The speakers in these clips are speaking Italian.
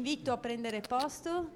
invito a prendere posto.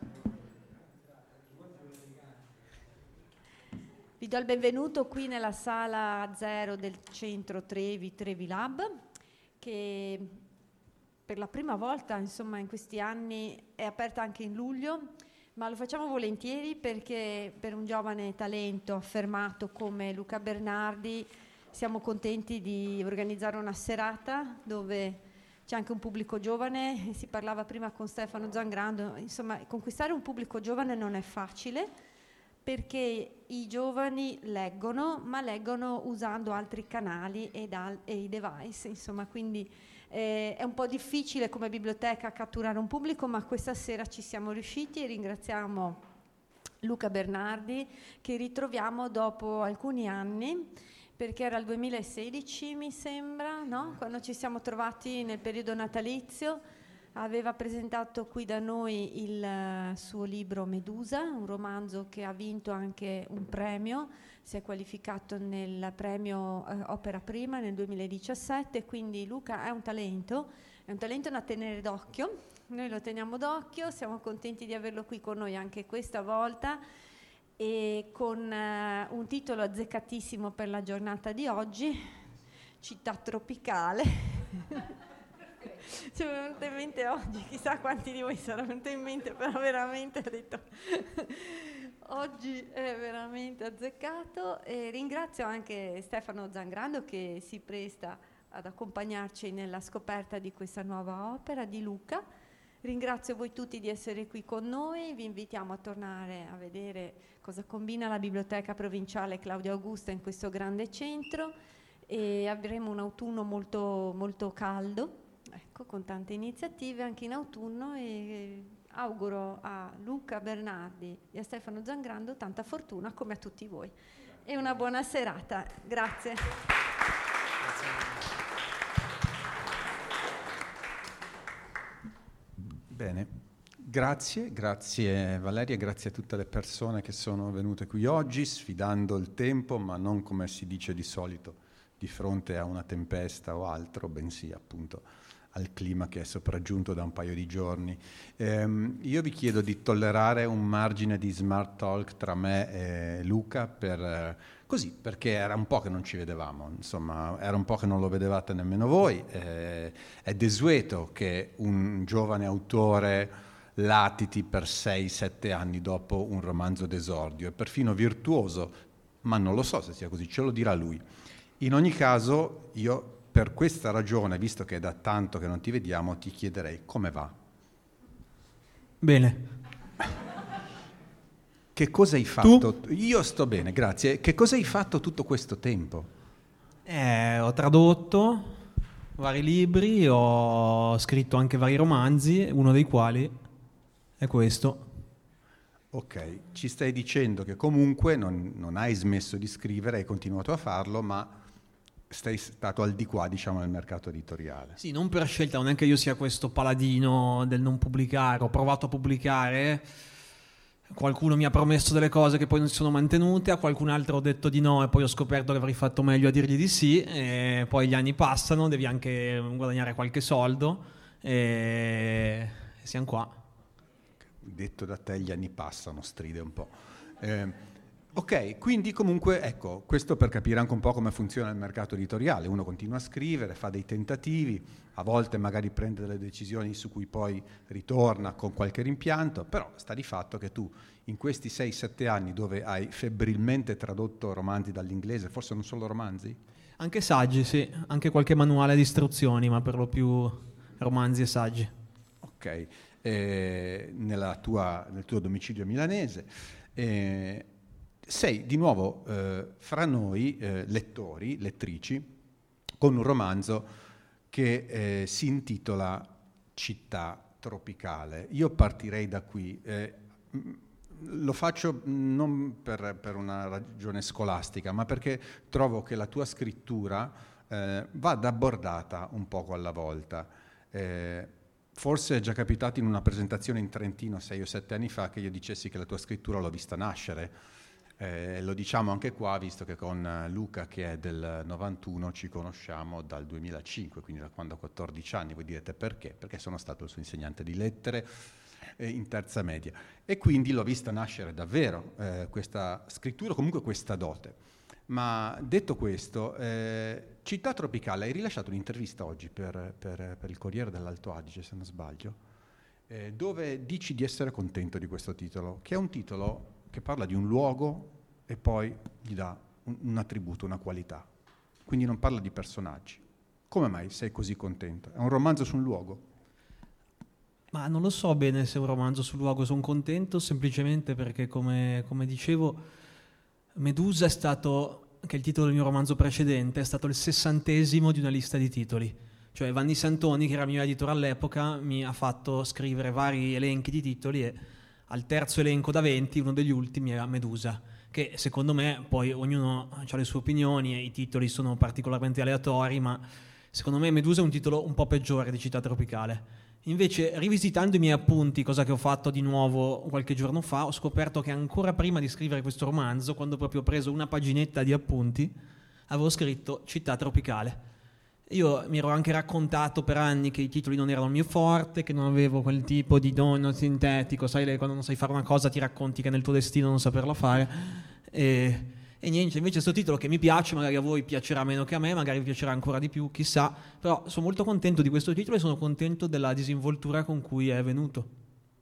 Vi do il benvenuto qui nella sala 0 del centro Trevi Lab, che per la prima volta, insomma, in questi anni è aperta anche in luglio, ma lo facciamo volentieri perché per un giovane talento affermato come Luca Bernardi siamo contenti di organizzare una serata dove c'è anche un pubblico giovane. Si parlava prima con Stefano Zangrando, insomma, conquistare un pubblico giovane non è facile perché i giovani leggono, ma leggono usando altri canali e i device, insomma, quindi è un po' difficile come biblioteca catturare un pubblico, ma questa sera ci siamo riusciti e ringraziamo Luca Bernardi, che ritroviamo dopo alcuni anni, perché era il 2016 mi sembra, no? Quando ci siamo trovati nel periodo natalizio. Aveva presentato qui da noi il suo libro Medusa, un romanzo che ha vinto anche un premio, si è qualificato nel premio Opera Prima nel 2017, quindi Luca è un talento da tenere d'occhio. Noi lo teniamo d'occhio, siamo contenti di averlo qui con noi anche questa volta, e con un titolo azzeccatissimo per la giornata di oggi, Città tropicale. Ci è venuto in mente oggi, chissà quanti di voi sarà venuto in mente, però veramente ho detto oggi è veramente azzeccato. E ringrazio anche Stefano Zangrando che si presta ad accompagnarci nella scoperta di questa nuova opera di Luca. Ringrazio voi tutti di essere qui con noi, vi invitiamo a tornare a vedere cosa combina la Biblioteca Provinciale Claudio Augusta in questo grande centro, e avremo un autunno molto, molto caldo, ecco, con tante iniziative anche in autunno, e auguro a Luca Bernardi e a Stefano Zangrando tanta fortuna come a tutti voi e una buona serata. Grazie. Bene, grazie Valeria, grazie a tutte le persone che sono venute qui oggi sfidando il tempo, ma non come si dice di solito di fronte a una tempesta o altro, bensì appunto al clima che è sopraggiunto da un paio di giorni. Io vi chiedo di tollerare un margine di smart talk tra me e Luca perché era un po' che non ci vedevamo, insomma, era un po' che non lo vedevate nemmeno voi. È desueto che un giovane autore latiti per 6-7 anni dopo un romanzo d'esordio, è perfino virtuoso, ma non lo so se sia così, ce lo dirà lui. In ogni caso, io per questa ragione, visto che è da tanto che non ti vediamo, ti chiederei come va. Bene. Che cosa hai fatto? Tu? Io sto bene, grazie. Che cosa hai fatto tutto questo tempo? Ho tradotto vari libri, ho scritto anche vari romanzi, uno dei quali è questo. Ok, ci stai dicendo che comunque non hai smesso di scrivere, hai continuato a farlo, ma sei stato al di qua, diciamo, nel mercato editoriale. Sì, non per scelta, non è che io sia questo paladino del non pubblicare, ho provato a pubblicare, qualcuno mi ha promesso delle cose che poi non si sono mantenute, a qualcun altro ho detto di no e poi ho scoperto che avrei fatto meglio a dirgli di sì, e poi gli anni passano, devi anche guadagnare qualche soldo e siamo qua. Detto da te, gli anni passano, stride un po'. Ok, quindi comunque, ecco, questo per capire anche un po' come funziona il mercato editoriale. Uno continua a scrivere, fa dei tentativi, a volte magari prende delle decisioni su cui poi ritorna con qualche rimpianto, però sta di fatto che tu in questi 6-7 anni dove hai febbrilmente tradotto romanzi dall'inglese, forse non solo romanzi? Anche saggi, sì, anche qualche manuale di istruzioni, ma per lo più romanzi e saggi. Ok, nel tuo domicilio milanese. Sei di nuovo fra noi lettori, lettrici, con un romanzo che si intitola Città tropicale. Io partirei da qui. Lo faccio non per una ragione scolastica, ma perché trovo che la tua scrittura vada abbordata un poco alla volta. Forse è già capitato in una presentazione in Trentino 6 o 7 anni fa che io dicessi che la tua scrittura l'ho vista nascere. Lo diciamo anche qua, visto che con Luca, che è del 91, ci conosciamo dal 2005, quindi da quando ho 14 anni. Voi direte perché? Perché sono stato il suo insegnante di lettere in terza media. E quindi l'ho vista nascere davvero questa scrittura, comunque questa dote. Ma detto questo, Città Tropicale, hai rilasciato un'intervista oggi per il Corriere dell'Alto Adige, se non sbaglio, dove dici di essere contento di questo titolo, che è un titolo che parla di un luogo e poi gli dà un attributo, una qualità. Quindi non parla di personaggi. Come mai sei così contento? È un romanzo su un luogo? Ma non lo so bene se è un romanzo sul luogo. Sono contento semplicemente perché, come dicevo, Medusa è stato, che è il titolo del mio romanzo precedente, è stato il 60° di una lista di titoli. Cioè Vanni Santoni, che era mio editore all'epoca, mi ha fatto scrivere vari elenchi di titoli e al terzo elenco da 20, uno degli ultimi era Medusa, che secondo me, poi ognuno ha le sue opinioni e i titoli sono particolarmente aleatori, ma secondo me Medusa è un titolo un po' peggiore di Città Tropicale. Invece, rivisitando i miei appunti, cosa che ho fatto di nuovo qualche giorno fa, ho scoperto che ancora prima di scrivere questo romanzo, quando proprio ho preso una paginetta di appunti, avevo scritto Città Tropicale. Io mi ero anche raccontato per anni che i titoli non erano il mio forte, che non avevo quel tipo di dono sintetico, sai, quando non sai fare una cosa ti racconti che è nel tuo destino non saperla fare, e niente, invece questo titolo che mi piace, magari a voi piacerà meno che a me, magari vi piacerà ancora di più, chissà, però sono molto contento di questo titolo e sono contento della disinvoltura con cui è venuto.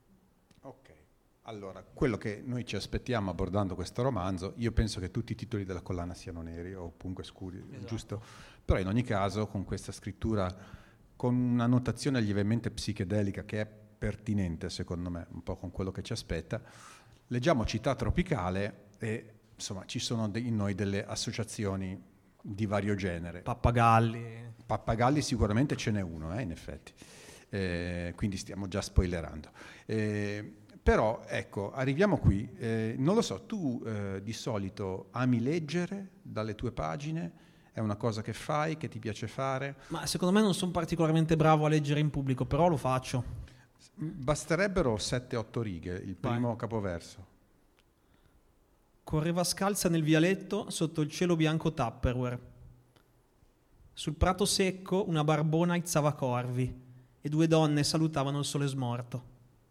Allora, quello che noi ci aspettiamo abbordando questo romanzo, io penso che tutti i titoli della collana siano neri o comunque scuri, esatto. Giusto? Però in ogni caso, con questa scrittura, con una notazione lievemente psichedelica che è pertinente secondo me, un po' con quello che ci aspetta, leggiamo Città Tropicale e insomma ci sono in noi delle associazioni di vario genere. Pappagalli sicuramente ce n'è uno, in effetti, quindi stiamo già spoilerando. Però ecco, arriviamo qui, non lo so, tu di solito ami leggere dalle tue pagine? È una cosa che fai, che ti piace fare? Ma secondo me non sono particolarmente bravo a leggere in pubblico, però lo faccio. Basterebbero 7-8 righe, il primo capoverso. Correva scalza nel vialetto sotto il cielo bianco Tupperware. Sul prato secco una barbona aizzava corvi e 2 donne salutavano il sole smorto.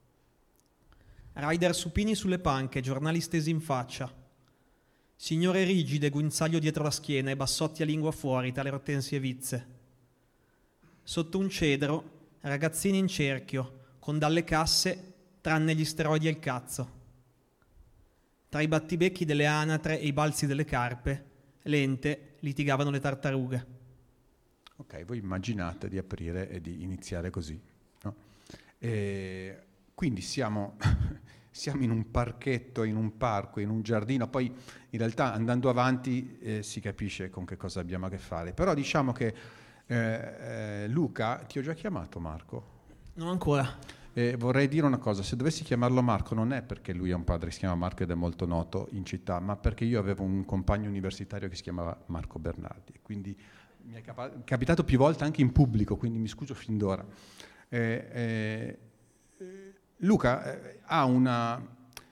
Rider supini sulle panche, giornali stesi in faccia. Signore rigide, guinzaglio dietro la schiena e bassotti a lingua fuori, tale ortensie vizze. Sotto un cedro, ragazzini in cerchio, con dalle casse, tranne gli steroidi e il cazzo. Tra i battibecchi delle anatre e i balzi delle carpe, lente, litigavano le tartarughe. Ok, voi immaginate di aprire e di iniziare così, no? Quindi siamo in un parchetto, in un parco, in un giardino, poi in realtà andando avanti si capisce con che cosa abbiamo a che fare. Però diciamo che Luca, ti ho già chiamato Marco? Non ancora. Vorrei dire una cosa, se dovessi chiamarlo Marco non è perché lui ha un padre che si chiama Marco ed è molto noto in città, ma perché io avevo un compagno universitario che si chiamava Marco Bernardi, quindi mi è capitato più volte anche in pubblico, quindi mi scuso fin d'ora. Luca ha una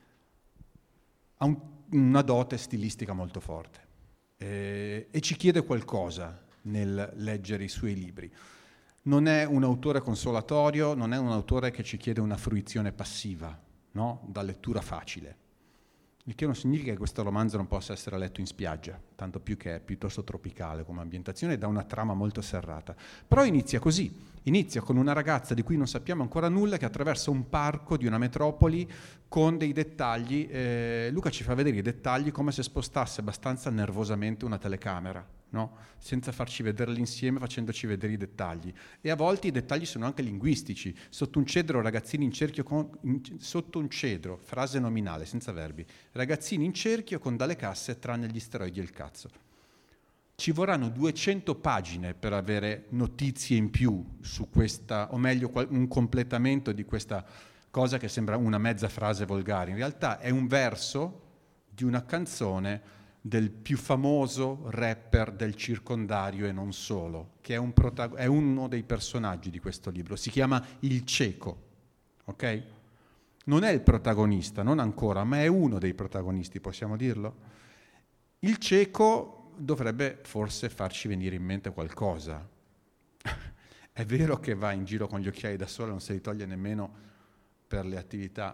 dote stilistica molto forte e ci chiede qualcosa nel leggere i suoi libri. Non è un autore consolatorio, non è un autore che ci chiede una fruizione passiva, no? Da lettura facile. Il che non significa che questo romanzo non possa essere letto in spiaggia, tanto più che è piuttosto tropicale come ambientazione e da una trama molto serrata. Però inizia così, inizia con una ragazza di cui non sappiamo ancora nulla che attraversa un parco di una metropoli con dei dettagli. Luca ci fa vedere i dettagli come se spostasse abbastanza nervosamente una telecamera, no? Senza farci vederli insieme, facendoci vedere i dettagli. E a volte i dettagli sono anche linguistici. Sotto un cedro, ragazzini in cerchio sotto un cedro, frase nominale, senza verbi. Ragazzini in cerchio con dalle casse tranne gli steroidi e il cazzo. Ci vorranno 200 pagine per avere notizie in più su questa, o meglio un completamento di questa cosa che sembra una mezza frase volgare. In realtà è un verso di una canzone del più famoso rapper del circondario e non solo, che è uno dei personaggi di questo libro. Si chiama Il Cieco, ok? Non è il protagonista, non ancora, ma è uno dei protagonisti, possiamo dirlo? Il cieco dovrebbe forse farci venire in mente qualcosa. È vero che va in giro con gli occhiali da sole, non se li toglie nemmeno per le attività,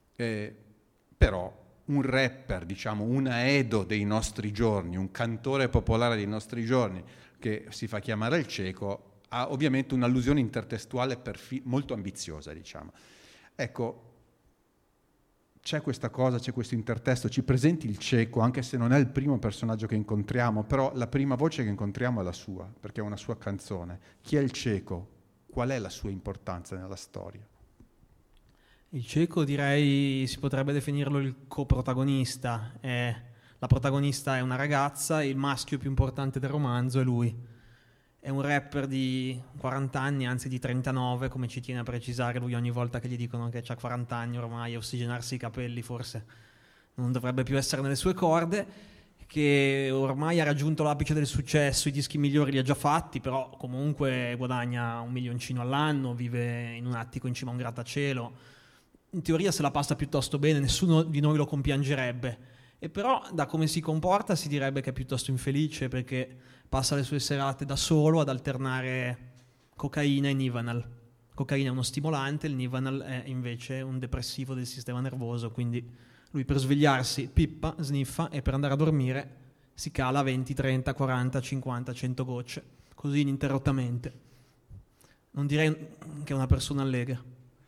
però un rapper, diciamo, un Aedo dei nostri giorni, un cantore popolare dei nostri giorni che si fa chiamare il cieco, ha ovviamente un'allusione intertestuale molto ambiziosa, diciamo. Ecco, c'è questa cosa, c'è questo intertesto, ci presenti il cieco, anche se non è il primo personaggio che incontriamo, però la prima voce che incontriamo è la sua, perché è una sua canzone. Chi è il cieco? Qual è la sua importanza nella storia? Il cieco, direi, si potrebbe definirlo il coprotagonista. La protagonista è una ragazza, il maschio più importante del romanzo è lui. È un rapper di 40 anni, anzi di 39, come ci tiene a precisare lui ogni volta che gli dicono che ha 40 anni ormai, a ossigenarsi i capelli forse non dovrebbe più essere nelle sue corde, che ormai ha raggiunto l'apice del successo, i dischi migliori li ha già fatti, però comunque guadagna $1 milioncino all'anno, vive in un attico in cima a un grattacielo. In teoria se la passa piuttosto bene, nessuno di noi lo compiangerebbe. E però da come si comporta si direbbe che è piuttosto infelice, perché passa le sue serate da solo ad alternare cocaina e Nivanal. Cocaina è uno stimolante, il Nivanal è invece un depressivo del sistema nervoso, quindi lui per svegliarsi pippa, sniffa e per andare a dormire si cala 20, 30, 40, 50, 100 gocce, così ininterrottamente. Non direi che è una persona allegra.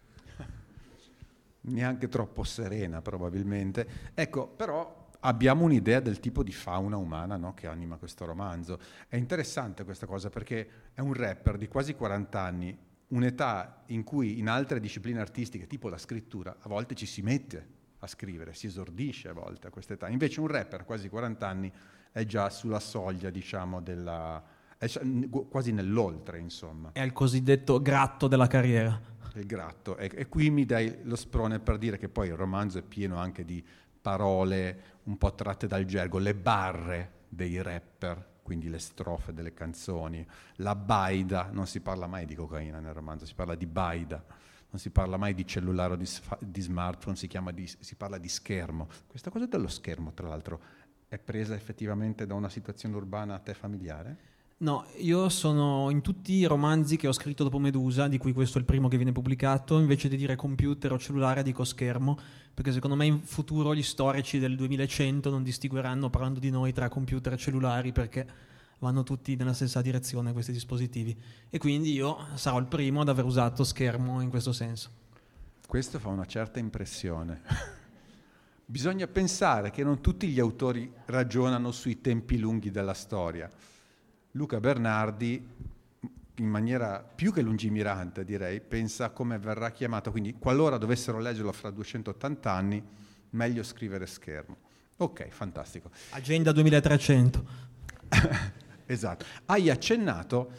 Neanche troppo serena probabilmente. Ecco, però abbiamo un'idea del tipo di fauna umana, no, che anima questo romanzo. È interessante questa cosa perché è un rapper di quasi 40 anni, un'età in cui in altre discipline artistiche, tipo la scrittura, a volte ci si mette a scrivere, si esordisce a volte a questa età. Invece un rapper a quasi 40 anni è già sulla soglia, diciamo, è quasi nell'oltre, insomma. È il cosiddetto gratto della carriera. Il gratto. E qui mi dai lo sprone per dire che poi il romanzo è pieno anche di parole un po' tratte dal gergo, le barre dei rapper, quindi le strofe delle canzoni, la baida, non si parla mai di cocaina nel romanzo, si parla di baida, non si parla mai di cellulare o di smartphone, si parla di schermo. Questa cosa dello schermo, tra l'altro, è presa effettivamente da una situazione urbana a te familiare? No, io sono in tutti i romanzi che ho scritto dopo Medusa, di cui questo è il primo che viene pubblicato, invece di dire computer o cellulare dico schermo, perché secondo me in futuro gli storici del 2100 non distingueranno, parlando di noi, tra computer e cellulari, perché vanno tutti nella stessa direzione questi dispositivi. E quindi io sarò il primo ad aver usato schermo in questo senso. Questo fa una certa impressione. Bisogna pensare che non tutti gli autori ragionano sui tempi lunghi della storia. Luca Bernardi, in maniera più che lungimirante, direi, pensa a come verrà chiamato, quindi qualora dovessero leggerlo fra 280 anni, meglio scrivere schermo. Ok, fantastico. Agenda 2300. Esatto. Hai accennato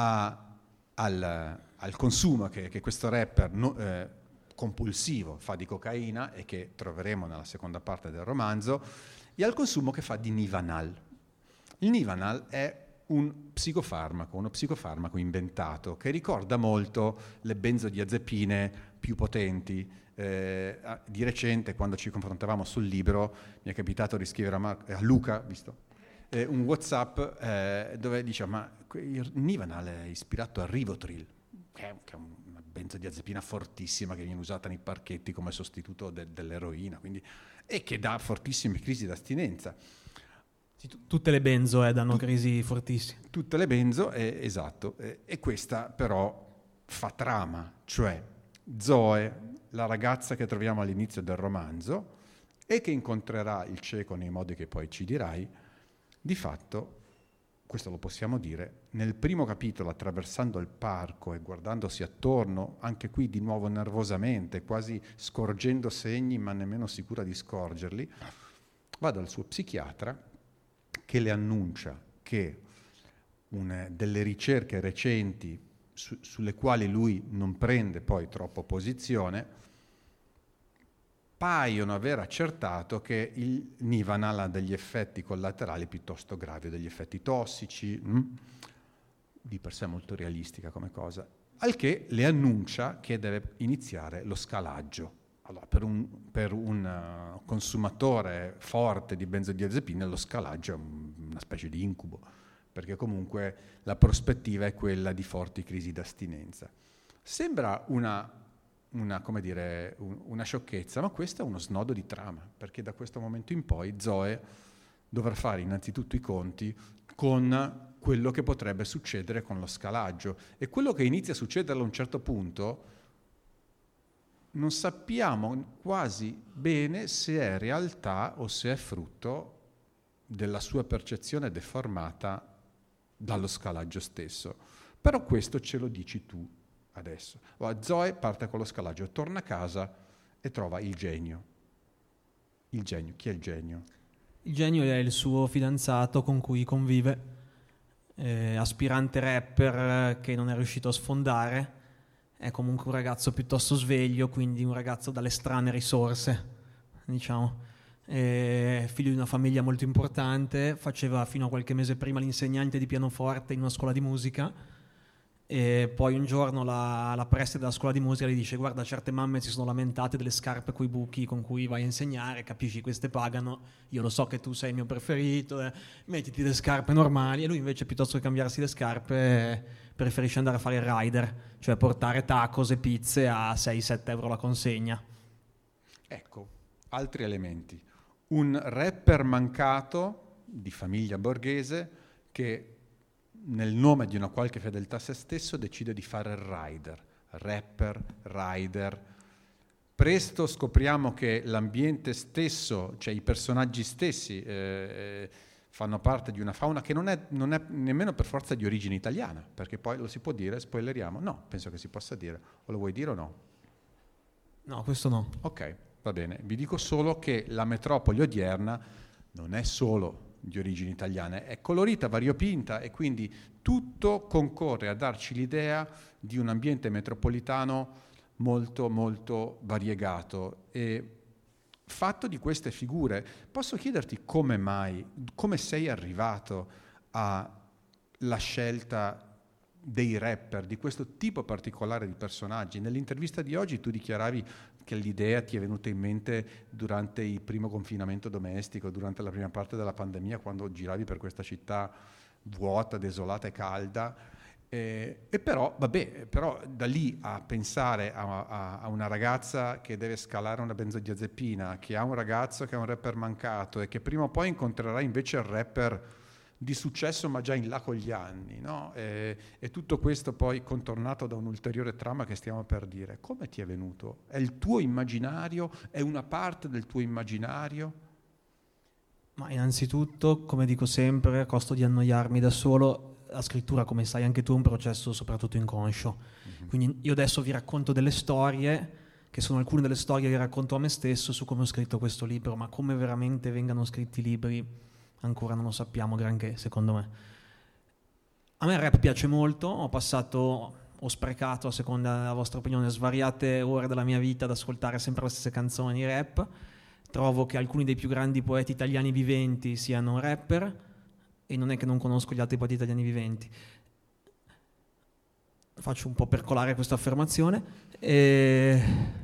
al consumo che questo rapper compulsivo fa di cocaina e che troveremo nella seconda parte del romanzo, e al consumo che fa di Nivanal. Il Nivanal è uno psicofarmaco inventato che ricorda molto le benzodiazepine più potenti. Di recente, quando ci confrontavamo sul libro, mi è capitato di scrivere a Luca, visto, un WhatsApp dove diceva: ma il Nivanal è ispirato a Rivotril, che è una benzodiazepina fortissima che viene usata nei parchetti come sostituto dell'eroina, quindi, e che dà fortissime crisi d'astinenza. Tutte le benzo danno crisi fortissime. Tutte le benzo, esatto. E questa però fa trama, cioè Zoe, la ragazza che troviamo all'inizio del romanzo e che incontrerà il cieco nei modi che poi ci dirai, di fatto, questo lo possiamo dire, nel primo capitolo, attraversando il parco e guardandosi attorno, anche qui di nuovo nervosamente, quasi scorgendo segni ma nemmeno sicura di scorgerli, va dal suo psichiatra che le annuncia che delle ricerche recenti sulle quali lui non prende poi troppo posizione paiono aver accertato che il Nivanal ha degli effetti collaterali piuttosto gravi, degli effetti tossici, di per sé molto realistica come cosa, al che le annuncia che deve iniziare lo scalaggio. allora, per un consumatore forte di benzodiazepine lo scalaggio è una specie di incubo, perché comunque la prospettiva è quella di forti crisi d'astinenza. Sembra una sciocchezza, ma questo è uno snodo di trama, perché da questo momento in poi Zoe dovrà fare innanzitutto i conti con quello che potrebbe succedere con lo scalaggio, e quello che inizia a succedere a un certo punto non sappiamo quasi bene se è realtà o se è frutto della sua percezione deformata dallo scalaggio stesso. Però questo ce lo dici tu adesso. Zoe parte con lo scalaggio, torna a casa e trova il genio. Il genio, chi è il genio? Il genio è il suo fidanzato con cui convive, aspirante rapper che non è riuscito a sfondare. È comunque un ragazzo piuttosto sveglio, quindi un ragazzo dalle strane risorse, diciamo. Figlio di una famiglia molto importante, faceva fino a qualche mese prima l'insegnante di pianoforte in una scuola di musica, e poi un giorno la preside della scuola di musica gli dice: guarda, certe mamme si sono lamentate delle scarpe coi buchi con cui vai a insegnare, capisci, queste pagano, io lo so che tu sei il mio preferito, mettiti le scarpe normali. E lui invece, piuttosto che cambiarsi le scarpe, preferisce andare a fare il rider, cioè portare tacos e pizze a 6-7 euro la consegna. Ecco, altri elementi. Un rapper mancato di famiglia borghese che nel nome di una qualche fedeltà a se stesso decide di fare il rider, rapper, rider. Presto scopriamo che l'ambiente stesso, cioè i personaggi stessi, fanno parte di una fauna che non è nemmeno per forza di origine italiana, perché poi lo si può dire, spoileriamo? No, penso che si possa dire. O lo vuoi dire o no? No, questo no. Ok, va bene. Vi dico solo che la metropoli odierna non è solo di origini italiane, è colorita, variopinta, e quindi tutto concorre a darci l'idea di un ambiente metropolitano molto molto variegato e fatto di queste figure. Posso chiederti come mai, come sei arrivato alla scelta dei rapper, di questo tipo particolare di personaggi? Nell'intervista di oggi tu dichiaravi che l'idea ti è venuta in mente durante il primo confinamento domestico, durante la prima parte della pandemia, quando giravi per questa città vuota, desolata e calda. E però da lì a pensare a una ragazza che deve scalare una benzodiazepina, che ha un ragazzo che è un rapper mancato e che prima o poi incontrerà invece il rapper di successo ma già in là con gli anni, no? E tutto questo poi contornato da un'ulteriore trama che stiamo per dire. Come ti è venuto? È il tuo immaginario? È una parte del tuo immaginario? Ma innanzitutto, come dico sempre, a costo di annoiarmi da solo, la scrittura, come sai anche tu, è un processo soprattutto inconscio. Mm-hmm. Quindi io adesso vi racconto delle storie, che sono alcune delle storie che racconto a me stesso su come ho scritto questo libro, ma come veramente vengano scritti libri ancora non lo sappiamo granché, secondo me. A me il rap piace molto, ho sprecato, a seconda della vostra opinione, svariate ore della mia vita ad ascoltare sempre le stesse canzoni rap. Trovo che alcuni dei più grandi poeti italiani viventi siano rapper, e non è che non conosco gli altri poeti italiani viventi. Faccio un po' percolare questa affermazione. È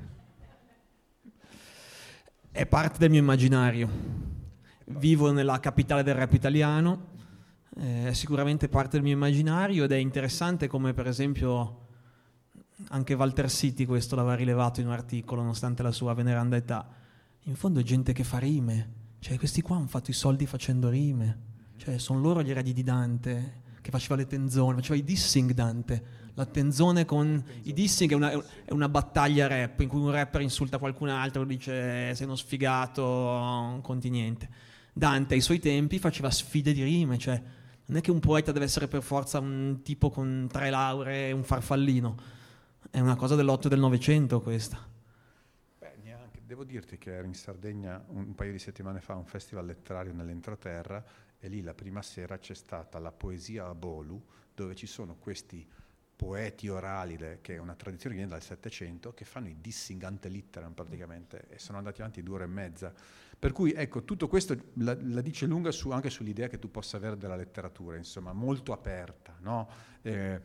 parte del mio immaginario. Vivo nella capitale del rap italiano, è sicuramente parte del mio immaginario, ed è interessante come per esempio anche Walter City questo l'aveva rilevato in un articolo, nonostante la sua veneranda età. In fondo è gente che fa rime, cioè questi qua hanno fatto i soldi facendo rime, cioè sono loro gli eredi di Dante, che faceva le tenzone, faceva i dissing Dante. La tenzone con i dissing è una battaglia rap in cui un rapper insulta qualcun altro, dice sei uno sfigato, non conti niente. Dante ai suoi tempi faceva sfide di rime, cioè non è che un poeta deve essere per forza un tipo con 3 lauree e un farfallino, è una cosa dell'8 e del 900 questa. Beh, neanche. Devo dirti che ero in Sardegna un paio di settimane fa a un festival letterario nell'entroterra, e lì la prima sera c'è stata la poesia a Bolu, dove ci sono questi poeti orali, che è una tradizione che viene dal Settecento, che fanno i dissing ante litteram praticamente, e sono andati avanti 2 ore e mezza. Per cui ecco, tutto questo la dice lunga anche sull'idea che tu possa avere della letteratura, insomma, molto aperta, no?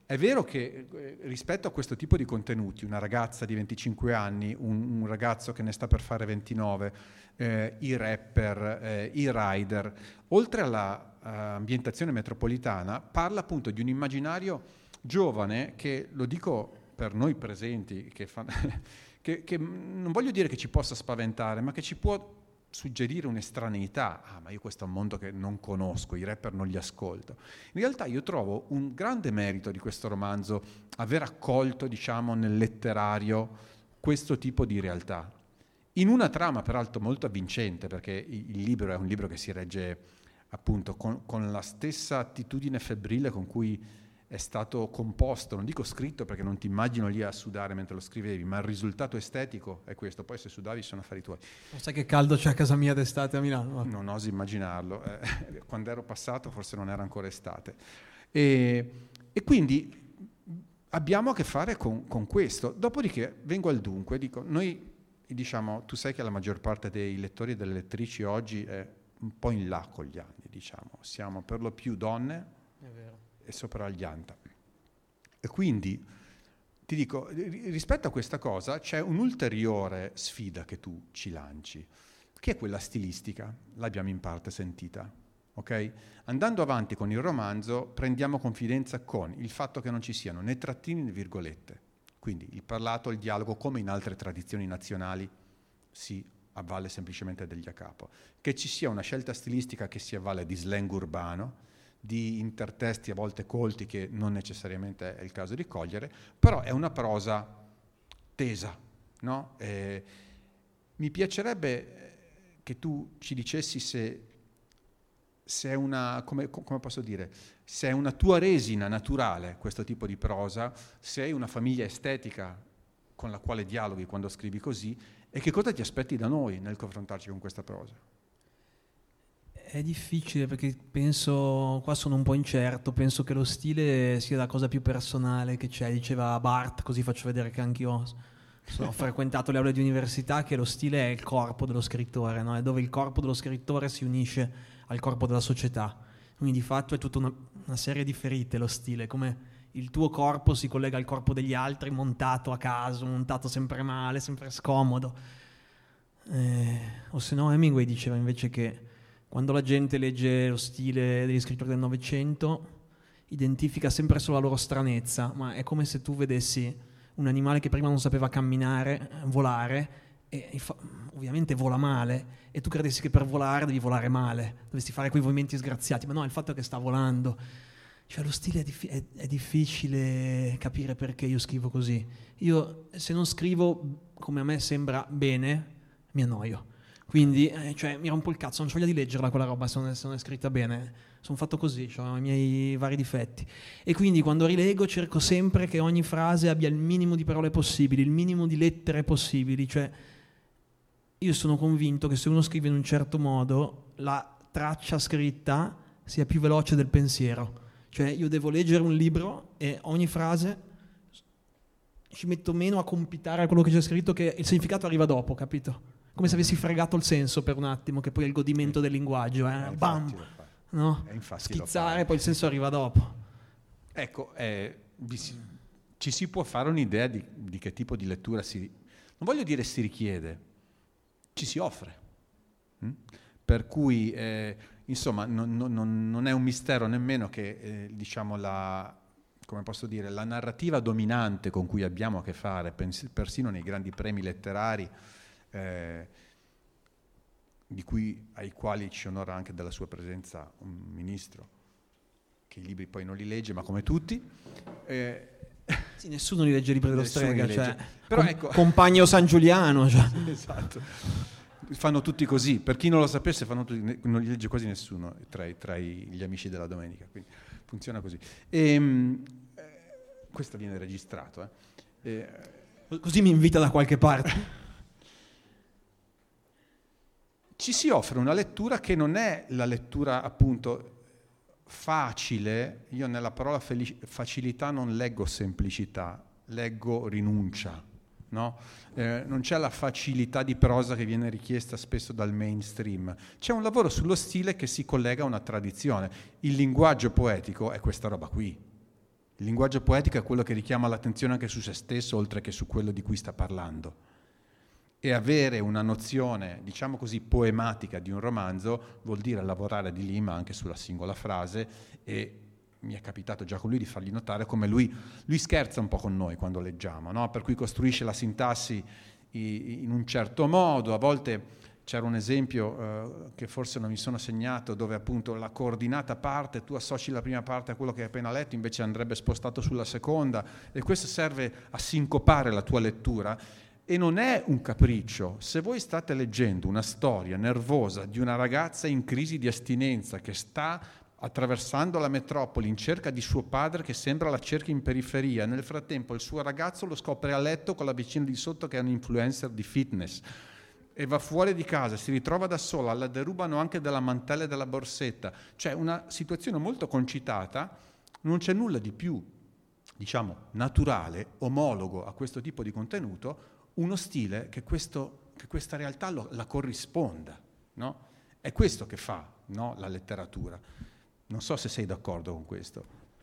È vero che rispetto a questo tipo di contenuti, una ragazza di 25 anni, un ragazzo che ne sta per fare 29, i rapper, i rider, oltre alla ambientazione metropolitana, parla appunto di un immaginario giovane che, lo dico per noi presenti, che non voglio dire che ci possa spaventare, ma che ci può suggerire un'estraneità. Ma io questo è un mondo che non conosco, i rapper non li ascolto. In realtà io trovo un grande merito di questo romanzo aver accolto, diciamo, nel letterario questo tipo di realtà, in una trama peraltro molto avvincente, perché il libro è un libro che si regge appunto con la stessa attitudine febbrile con cui è stato composto, non dico scritto perché non ti immagino lì a sudare mentre lo scrivevi, ma il risultato estetico è questo. Poi se sudavi sono affari tuoi. Non sai che caldo c'è a casa mia d'estate a Milano? Non oso immaginarlo, quando ero passato forse non era ancora estate. E quindi abbiamo a che fare con questo. Dopodiché vengo al dunque, dico, noi diciamo, tu sai che la maggior parte dei lettori e delle lettrici oggi è un po' in là con gli anni, diciamo, siamo per lo più donne, È vero. e sopraggianta. E quindi ti dico, rispetto a questa cosa c'è un'ulteriore sfida che tu ci lanci, che è quella stilistica, l'abbiamo in parte sentita, ok? Andando avanti con il romanzo prendiamo confidenza con il fatto che non ci siano né trattini né virgolette, quindi il parlato, il dialogo, come in altre tradizioni nazionali si avvale semplicemente degli a capo, che ci sia una scelta stilistica che si avvale di slang urbano, di intertesti a volte colti che non necessariamente è il caso di cogliere, però è una prosa tesa, no? Mi piacerebbe che tu ci dicessi se è una, come posso dire, se è una tua resina naturale questo tipo di prosa, se hai una famiglia estetica con la quale dialoghi quando scrivi così, e che cosa ti aspetti da noi nel confrontarci con questa prosa? È difficile perché penso, qua sono un po' incerto, penso che lo stile sia la cosa più personale che c'è, diceva Barth, così faccio vedere che anch'io ho frequentato le aule di università, che lo stile è il corpo dello scrittore, no? È dove il corpo dello scrittore si unisce al corpo della società, quindi di fatto è tutta una serie di ferite lo stile, come il tuo corpo si collega al corpo degli altri montato a caso, montato sempre male, sempre scomodo. O se no Hemingway diceva invece che quando la gente legge lo stile degli scrittori del Novecento identifica sempre solo la loro stranezza, ma è come se tu vedessi un animale che prima non sapeva camminare, volare, e ovviamente vola male, e tu credessi che per volare devi volare male, dovresti fare quei movimenti sgraziati, ma no, il fatto è che sta volando. Cioè lo stile è difficile capire perché io scrivo così. Io se non scrivo come a me sembra bene, mi annoio. Quindi mi rompo il cazzo, non c'ho voglia di leggerla quella roba se non è scritta bene. Sono fatto così, ho i miei vari difetti. E quindi quando rilego cerco sempre che ogni frase abbia il minimo di parole possibili, il minimo di lettere possibili. Cioè, io sono convinto che se uno scrive in un certo modo, la traccia scritta sia più veloce del pensiero. Cioè, io devo leggere un libro e ogni frase ci metto meno a compitare a quello che c'è scritto, che il significato arriva dopo, capito? Come se avessi fregato il senso per un attimo, che poi è il godimento del linguaggio, bam, no? Schizzare, poi il senso arriva dopo. Ecco, ci si può fare un'idea di che tipo di lettura non voglio dire si richiede, ci si offre. Per cui, insomma, non è un mistero nemmeno che, diciamo, come posso dire, la narrativa dominante con cui abbiamo a che fare, persino nei grandi premi letterari, ai quali ci onora anche della sua presenza un ministro che i libri poi non li legge, ma come tutti. Sì, nessuno li legge i libri dello Strega, cioè, però ecco, Compagno San Giuliano. Cioè. Esatto. Fanno tutti così, per chi non lo sapesse non li legge quasi nessuno tra gli amici della domenica, quindi funziona così. Questo viene registrato. Così mi invita da qualche parte. Ci si offre una lettura che non è la lettura appunto facile. Io nella parola facilità non leggo semplicità, leggo rinuncia, no? Non c'è la facilità di prosa che viene richiesta spesso dal mainstream, c'è un lavoro sullo stile che si collega a una tradizione. Il linguaggio poetico è questa roba qui, Il linguaggio poetico è quello che richiama l'attenzione anche su se stesso, oltre che su quello di cui sta parlando. E avere una nozione, diciamo così, poematica di un romanzo vuol dire lavorare di lì, ma anche sulla singola frase, e mi è capitato già con lui di fargli notare come lui scherza un po' con noi quando leggiamo, no? Per cui costruisce la sintassi in un certo modo. A volte c'era un esempio che forse non mi sono segnato, dove appunto la coordinata parte, tu associ la prima parte a quello che hai appena letto, invece andrebbe spostato sulla seconda, e questo serve a sincopare la tua lettura. E non è un capriccio. Se voi state leggendo una storia nervosa di una ragazza in crisi di astinenza che sta attraversando la metropoli in cerca di suo padre che sembra la cerchi in periferia, nel frattempo il suo ragazzo lo scopre a letto con la vicina di sotto che è un influencer di fitness e va fuori di casa, si ritrova da sola, la derubano anche della mantella e della borsetta, cioè una situazione molto concitata, non c'è nulla di più, diciamo, naturale, omologo a questo tipo di contenuto, uno stile che questa realtà la corrisponda, no? È questo che fa, no, la letteratura. Non so se sei d'accordo con questo.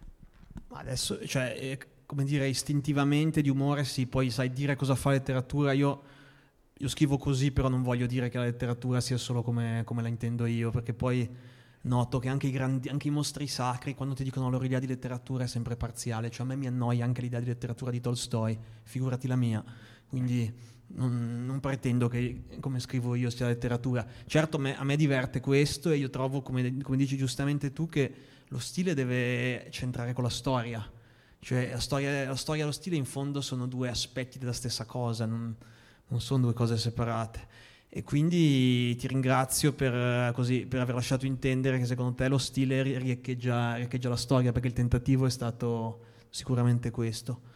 Adesso, cioè, come dire, istintivamente di umore sì, poi sai dire cosa fa la letteratura. Io scrivo così, però non voglio dire che la letteratura sia solo come la intendo io, perché poi noto che anche i mostri sacri, quando ti dicono la loro idea di letteratura, è sempre parziale. Cioè a me mi annoia anche l'idea di letteratura di Tolstoi, figurati la mia. Quindi non pretendo che come scrivo io sia letteratura. Certo a me diverte questo, e io trovo, come dici giustamente tu, che lo stile deve centrare con la storia. Cioè la storia e lo stile in fondo sono due aspetti della stessa cosa, non sono due cose separate. E quindi ti ringrazio per aver lasciato intendere che secondo te lo stile riecheggia la storia, perché il tentativo è stato sicuramente questo.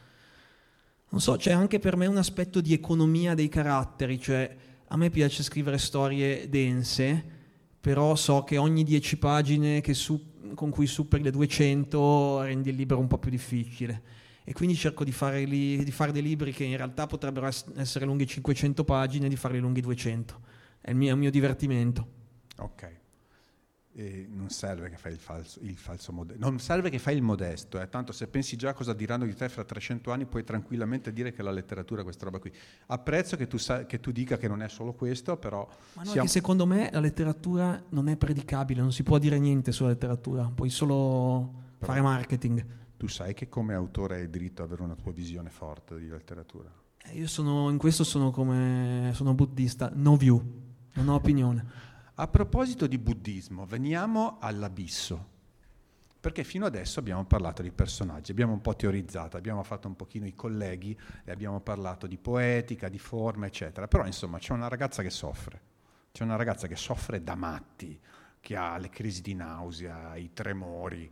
Non so, c'è anche per me un aspetto di economia dei caratteri, cioè a me piace scrivere storie dense, però so che ogni 10 pagine con cui superi le 200 rendi il libro un po' più difficile, e quindi cerco di fare dei libri che in realtà potrebbero essere lunghi 500 pagine e di farli lunghi 200. È il mio divertimento. Ok. E non serve che fai il falso modesto, non serve che fai il modesto, tanto se pensi già cosa diranno di te fra 300 anni puoi tranquillamente dire che la letteratura è questa roba qui. Apprezzo che tu dica che non è solo questo, però ma no, che secondo me la letteratura non è predicabile, non si può dire niente sulla letteratura, puoi solo fare marketing. Tu sai che come autore hai diritto ad avere una tua visione forte di letteratura. Io in questo sono buddista, no view, non ho opinione. A proposito di buddismo, veniamo all'abisso, perché fino adesso abbiamo parlato di personaggi, abbiamo un po' teorizzato, abbiamo fatto un pochino i colleghi e abbiamo parlato di poetica, di forma, eccetera. Però insomma c'è una ragazza che soffre da matti, che ha le crisi di nausea, i tremori,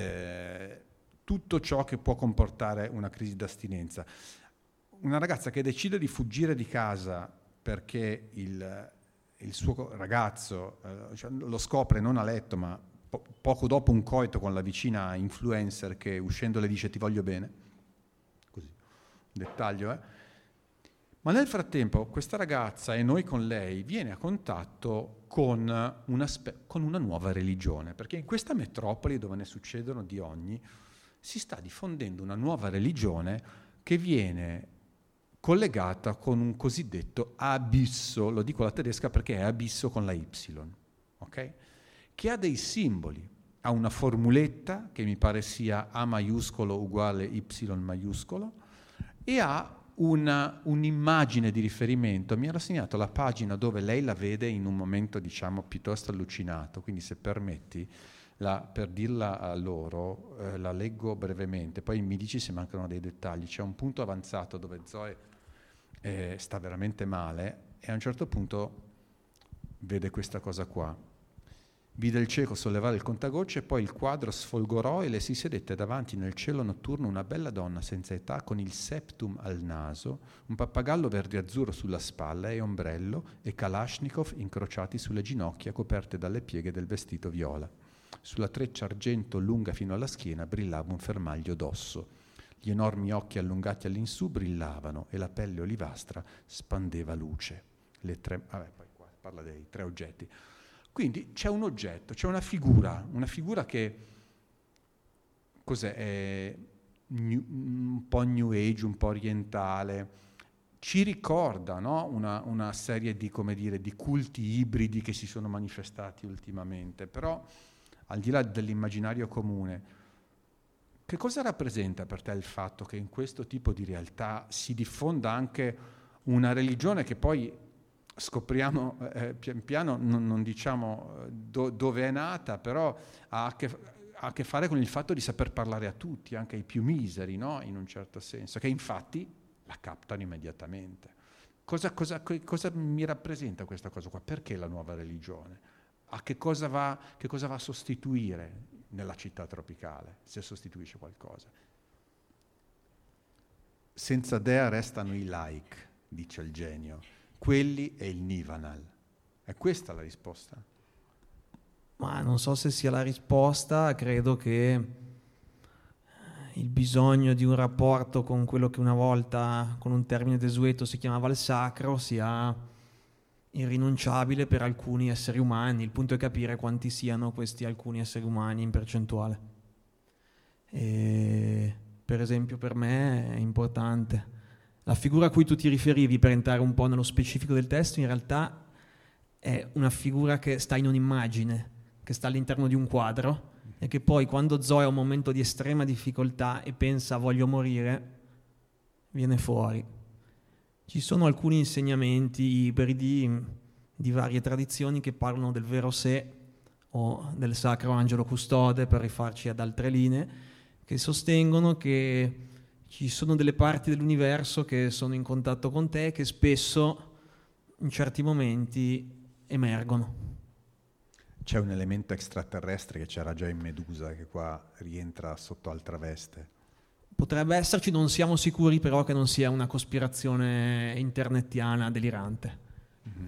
tutto ciò che può comportare una crisi d'astinenza. Una ragazza che decide di fuggire di casa perché il suo ragazzo lo scopre non a letto, ma poco dopo un coito con la vicina influencer che uscendo le dice ti voglio bene, così, dettaglio. Ma nel frattempo questa ragazza, e noi con lei, viene a contatto con una nuova religione, perché in questa metropoli dove ne succedono di ogni, si sta diffondendo una nuova religione che viene collegata con un cosiddetto abisso, lo dico alla tedesca perché è abisso con la Y, ok? Che ha dei simboli, ha una formuletta che mi pare sia A maiuscolo uguale Y maiuscolo, e ha un'immagine di riferimento. Mi ero segnato la pagina dove lei la vede in un momento, diciamo, piuttosto allucinato, quindi se permetti, per dirla a loro, la leggo brevemente, poi mi dici se mancano dei dettagli. C'è un punto avanzato dove Zoe sta veramente male e a un certo punto vede questa cosa qua. Vide il cieco sollevare il contagocce, poi il quadro sfolgorò e le si sedette davanti nel cielo notturno una bella donna senza età con il septum al naso, un pappagallo verde azzurro sulla spalla e ombrello e Kalashnikov incrociati sulle ginocchia coperte dalle pieghe del vestito viola. Sulla treccia argento lunga fino alla schiena brillava un fermaglio d'osso. Gli enormi occhi allungati all'insù brillavano e la pelle olivastra spandeva luce. Poi qua parla dei 3 oggetti. Quindi c'è un oggetto, c'è una figura che cos'è? un po' New Age, un po' orientale. Ci ricorda, no? una serie di, come dire, di culti ibridi che si sono manifestati ultimamente, però al di là dell'immaginario comune, che cosa rappresenta per te il fatto che in questo tipo di realtà si diffonda anche una religione che poi scopriamo pian piano, non diciamo dove è nata, però ha a che fare con il fatto di saper parlare a tutti, anche ai più miseri, no? In un certo senso, che infatti la captano immediatamente. Cosa mi rappresenta questa cosa qua? Perché la nuova religione? A che cosa va a sostituire nella città tropicale, se sostituisce qualcosa? Senza dea restano i laik, dice il genio. Quelli è il Nivanal. È questa la risposta? Ma non so se sia la risposta, credo che il bisogno di un rapporto con quello che una volta, con un termine desueto, si chiamava il sacro, sia irrinunciabile per alcuni esseri umani. Il punto è capire quanti siano questi alcuni esseri umani in percentuale. E, per esempio, per me è importante. La figura a cui tu ti riferivi, per entrare un po' nello specifico del testo, in realtà è una figura che sta in un'immagine, che sta all'interno di un quadro, e che poi quando Zoe ha un momento di estrema difficoltà e pensa voglio morire, viene fuori. Ci sono alcuni insegnamenti ibridi di varie tradizioni che parlano del vero sé o del sacro angelo custode, per rifarci ad altre linee, che sostengono che ci sono delle parti dell'universo che sono in contatto con te e che spesso in certi momenti emergono. C'è un elemento extraterrestre che c'era già in Medusa, che qua rientra sotto altra veste. Potrebbe esserci, non siamo sicuri però che non sia una cospirazione internetiana delirante. Mm-hmm.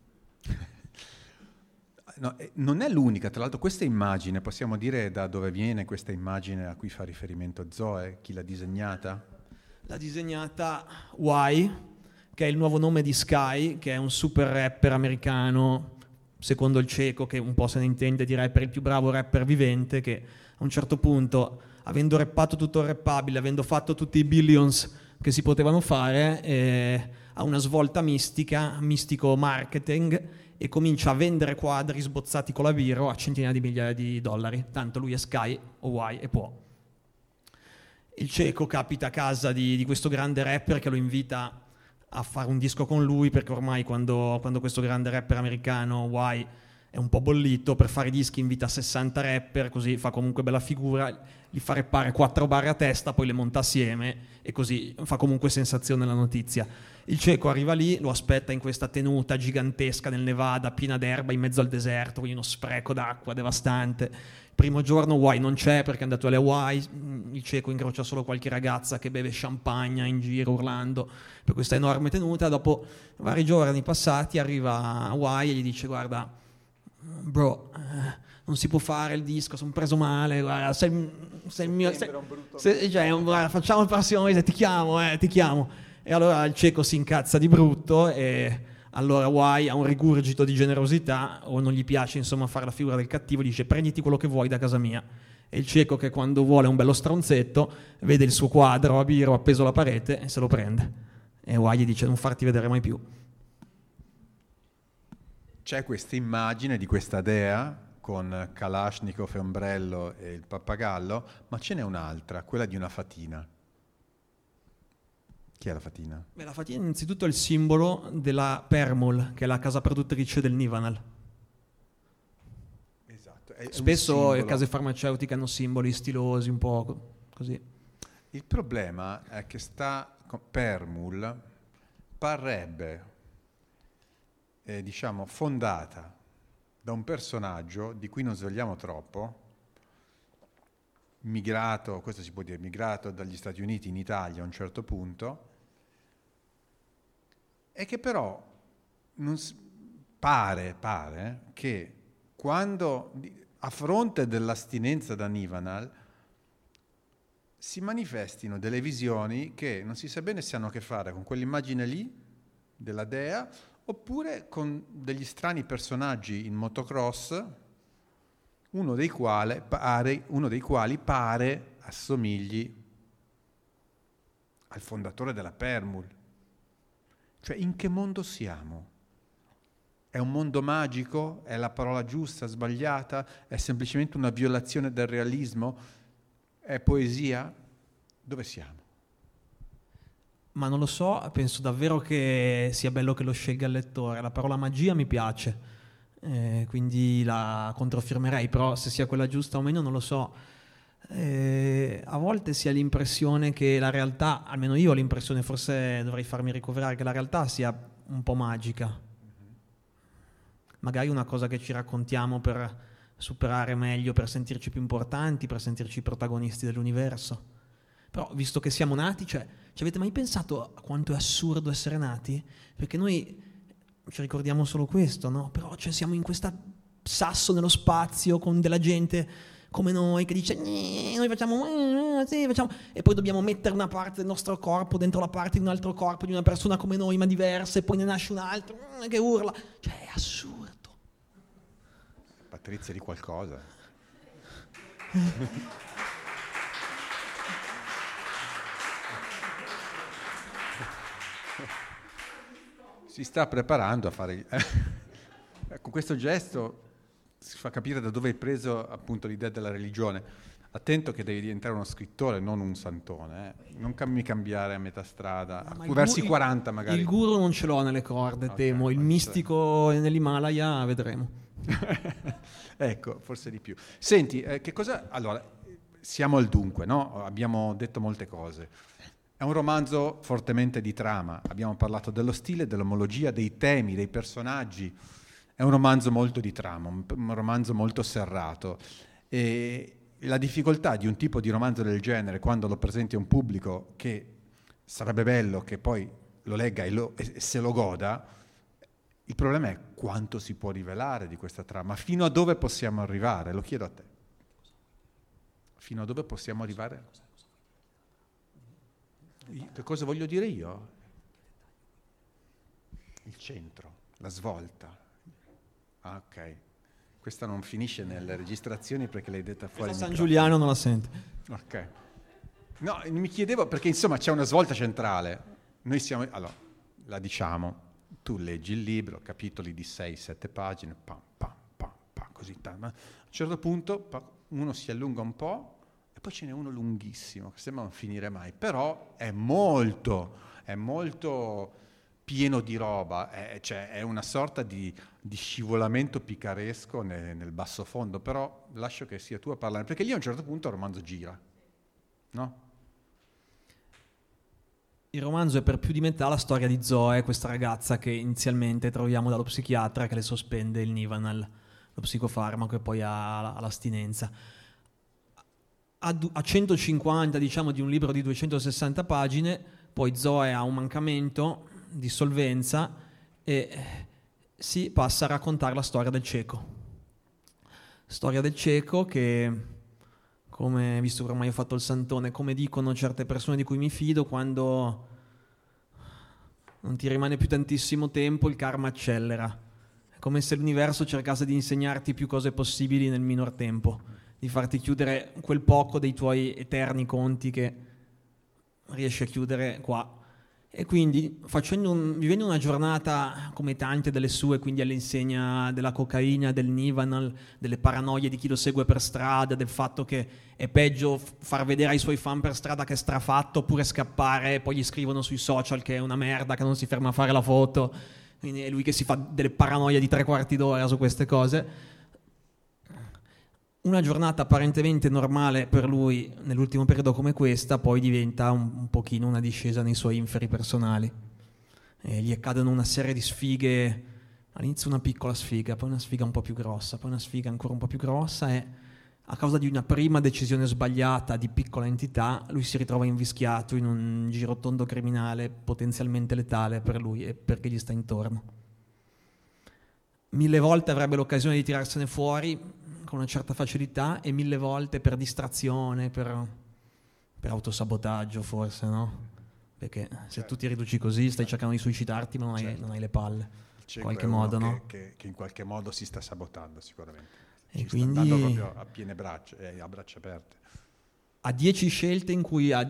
No, non è l'unica, tra l'altro questa immagine, possiamo dire da dove viene questa immagine a cui fa riferimento Zoe? Chi l'ha disegnata? L'ha disegnata Y, che è il nuovo nome di Sky, che è un super rapper americano, secondo il cieco, che un po' se ne intende di rapper, il più bravo rapper vivente, che a un certo punto, avendo rappato tutto il rappabile, avendo fatto tutti i billions che si potevano fare, ha una svolta mistica, mistico marketing, e comincia a vendere quadri sbozzati con la biro a centinaia di migliaia di dollari, tanto lui è Sky o Y e può. Il cieco capita a casa di questo grande rapper che lo invita a fare un disco con lui, perché ormai quando questo grande rapper americano Y è un po' bollito, per fare dischi invita 60 rapper, così fa comunque bella figura, li fa rappare 4 barre a testa, poi le monta assieme e così fa comunque sensazione la notizia. Il cieco arriva lì, lo aspetta in questa tenuta gigantesca nel Nevada, piena d'erba, in mezzo al deserto, quindi uno spreco d'acqua devastante. Il primo giorno Y non c'è perché è andato alle Hawaii, il cieco incrocia solo qualche ragazza che beve champagne in giro urlando per questa enorme tenuta. Dopo vari giorni passati arriva Y e gli dice: guarda bro, non si può fare il disco, sono preso male, guarda, sei il mio, guarda, facciamo il prossimo mese, ti chiamo. E allora il cieco si incazza di brutto e allora Y ha un rigurgito di generosità, o non gli piace insomma fare la figura del cattivo, dice: prenditi quello che vuoi da casa mia. E il cieco, che quando vuole un bello stronzetto, vede il suo quadro a biro appeso alla parete e se lo prende. E Y gli dice: non farti vedere mai più. C'è questa immagine di questa dea con Kalashnikov e ombrello e il pappagallo, ma ce n'è un'altra, quella di una fatina. Chi è la fatina? Beh, la fatina innanzitutto è il simbolo della Permul, che è la casa produttrice del Nivanal. Esatto. Spesso le case farmaceutiche hanno simboli stilosi, un po' così. Il problema è che Permul parrebbe fondata da un personaggio di cui non svegliamo troppo, migrato, questo si può dire, migrato dagli Stati Uniti in Italia a un certo punto, e che però pare che quando, a fronte dell'astinenza da Nivanal, si manifestino delle visioni che non si sa bene se hanno a che fare con quell'immagine lì della dea, oppure con degli strani personaggi in motocross, uno dei quali pare assomigli al fondatore della Permul. Cioè, in che mondo siamo? È un mondo magico? È la parola giusta, sbagliata? È semplicemente una violazione del realismo? È poesia? Dove siamo? Ma non lo so, penso davvero che sia bello che lo scelga il lettore. La parola magia mi piace, quindi la controfirmerei, però se sia quella giusta o meno non lo so. A volte si ha l'impressione che la realtà, almeno io ho l'impressione, forse dovrei farmi ricoverare, che la realtà sia un po' magica. Magari una cosa che ci raccontiamo per superare meglio, per sentirci più importanti, per sentirci protagonisti dell'universo. Però visto che siamo nati, cioè, ci avete mai pensato a quanto è assurdo essere nati? Perché noi ci ricordiamo solo questo, no? Però cioè, siamo in questo sasso nello spazio con della gente come noi che dice noi facciamo, sì, facciamo, e poi dobbiamo mettere una parte del nostro corpo dentro la parte di un altro corpo di una persona come noi ma diversa, e poi ne nasce un altro che urla. Cioè è assurdo. Patrizia, di qualcosa. Si sta preparando a fare... Con questo gesto si fa capire da dove hai preso appunto l'idea della religione. Attento che devi diventare uno scrittore, non un santone. Non mi cambiare a metà strada, versi 40 magari. Il guru non ce l'ho nelle corde, okay, temo. Il mistico nell'Himalaya vedremo. Ecco, forse di più. Senti, che cosa... Allora, siamo al dunque, no? Abbiamo detto molte cose. È un romanzo fortemente di trama. Abbiamo parlato dello stile, dell'omologia, dei temi, dei personaggi. È un romanzo molto di trama, un romanzo molto serrato. E la difficoltà di un tipo di romanzo del genere, quando lo presenti a un pubblico che sarebbe bello che poi lo legga e se lo goda, il problema è quanto si può rivelare di questa trama, fino a dove possiamo arrivare, lo chiedo a te. Fino a dove possiamo arrivare? Che cosa voglio dire io? Il centro, la svolta. Ah, ok. Questa non finisce nelle registrazioni perché l'hai detta fuori. San Giuliano non la sente. Ok. No, mi chiedevo perché insomma c'è una svolta centrale. Noi siamo... Allora, la diciamo. Tu leggi il libro, capitoli di 6-7 pagine, pam, pam, pam, pam, così tanto. A un certo punto uno si allunga un po' e poi ce n'è uno lunghissimo, che sembra non finire mai, però è molto pieno di roba, cioè è una sorta di scivolamento picaresco nel basso fondo, però lascio che sia tu a parlare, perché lì a un certo punto il romanzo gira, no? Il romanzo è per più di metà la storia di Zoe, questa ragazza che inizialmente troviamo dallo psichiatra che le sospende il Nivanal, lo psicofarmaco, e poi ha l'astinenza. A 150, diciamo, di un libro di 260 pagine, poi Zoe ha un mancamento di solvenza e si passa a raccontare la storia del cieco. Storia del cieco che, come, visto che ormai ho fatto il santone, come dicono certe persone di cui mi fido, quando non ti rimane più tantissimo tempo il karma accelera. È come se l'universo cercasse di insegnarti più cose possibili nel minor tempo, di farti chiudere quel poco dei tuoi eterni conti che riesci a chiudere qua. E quindi vivendo una giornata come tante delle sue, quindi all'insegna della cocaina, del Nivanal, delle paranoie di chi lo segue per strada, del fatto che è peggio far vedere ai suoi fan per strada che è strafatto oppure scappare e poi gli scrivono sui social che è una merda, che non si ferma a fare la foto, quindi è lui che si fa delle paranoie di 3/4 d'ora su queste cose. Una giornata apparentemente normale per lui nell'ultimo periodo come questa poi diventa un pochino una discesa nei suoi inferi personali. E gli accadono una serie di sfighe, all'inizio una piccola sfiga, poi una sfiga un po' più grossa, poi una sfiga ancora un po' più grossa, e a causa di una prima decisione sbagliata di piccola entità lui si ritrova invischiato in un girotondo criminale potenzialmente letale per lui e per chi gli sta intorno. 1000 volte avrebbe l'occasione di tirarsene fuori con una certa facilità e 1000 volte per distrazione, per autosabotaggio forse, no? Perché se tu ti riduci così stai cercando di suicidarti ma non hai le palle, in qualche modo, no? Che in qualche modo si sta sabotando sicuramente, e quindi sta andando proprio a piene braccia, a braccia aperte. Ha 10 scelte in cui ha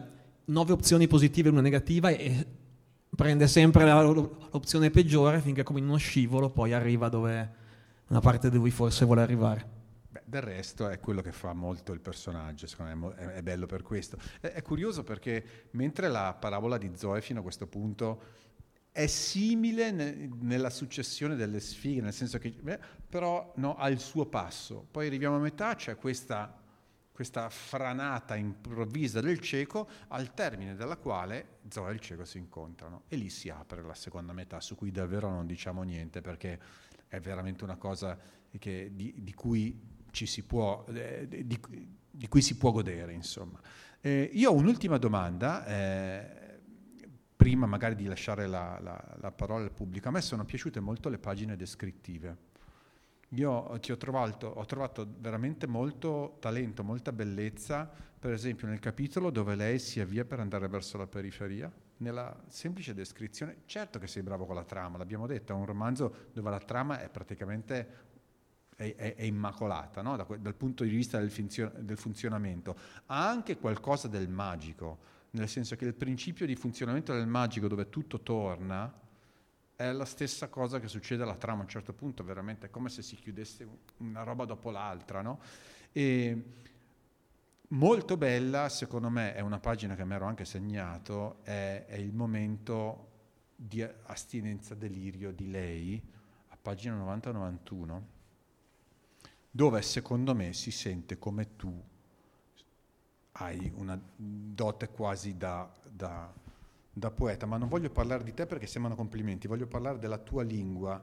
9 opzioni positive e una negativa e prende sempre l'opzione peggiore finché come in uno scivolo poi arriva dove una parte di lui forse vuole arrivare. Del resto è quello che fa molto il personaggio, secondo me è bello per questo. È curioso perché mentre la parabola di Zoe fino a questo punto è simile nella successione delle sfighe, nel senso che però no, ha il suo passo. Poi arriviamo a metà, c'è questa franata improvvisa del cieco, al termine della quale Zoe e il cieco si incontrano e lì si apre la seconda metà, su cui davvero non diciamo niente perché è veramente una cosa di cui ci si può, di cui si può godere, insomma. Io ho un'ultima domanda, prima magari di lasciare la parola al pubblico. A me sono piaciute molto le pagine descrittive. Io ho trovato veramente molto talento, molta bellezza, per esempio nel capitolo dove lei si avvia per andare verso la periferia, nella semplice descrizione. Certo che sei bravo con la trama, l'abbiamo detto, è un romanzo dove la trama è praticamente è immacolata, no? Dal punto di vista del funzionamento. Ha anche qualcosa del magico, nel senso che il principio di funzionamento del magico dove tutto torna è la stessa cosa che succede alla trama a un certo punto, veramente è come se si chiudesse una roba dopo l'altra, no? E molto bella, secondo me, è una pagina che mi ero anche segnato, è il momento di astinenza delirio di lei, a pagina 90-91, dove secondo me si sente come tu hai una dote quasi da poeta, ma non voglio parlare di te perché sembrano complimenti, voglio parlare della tua lingua,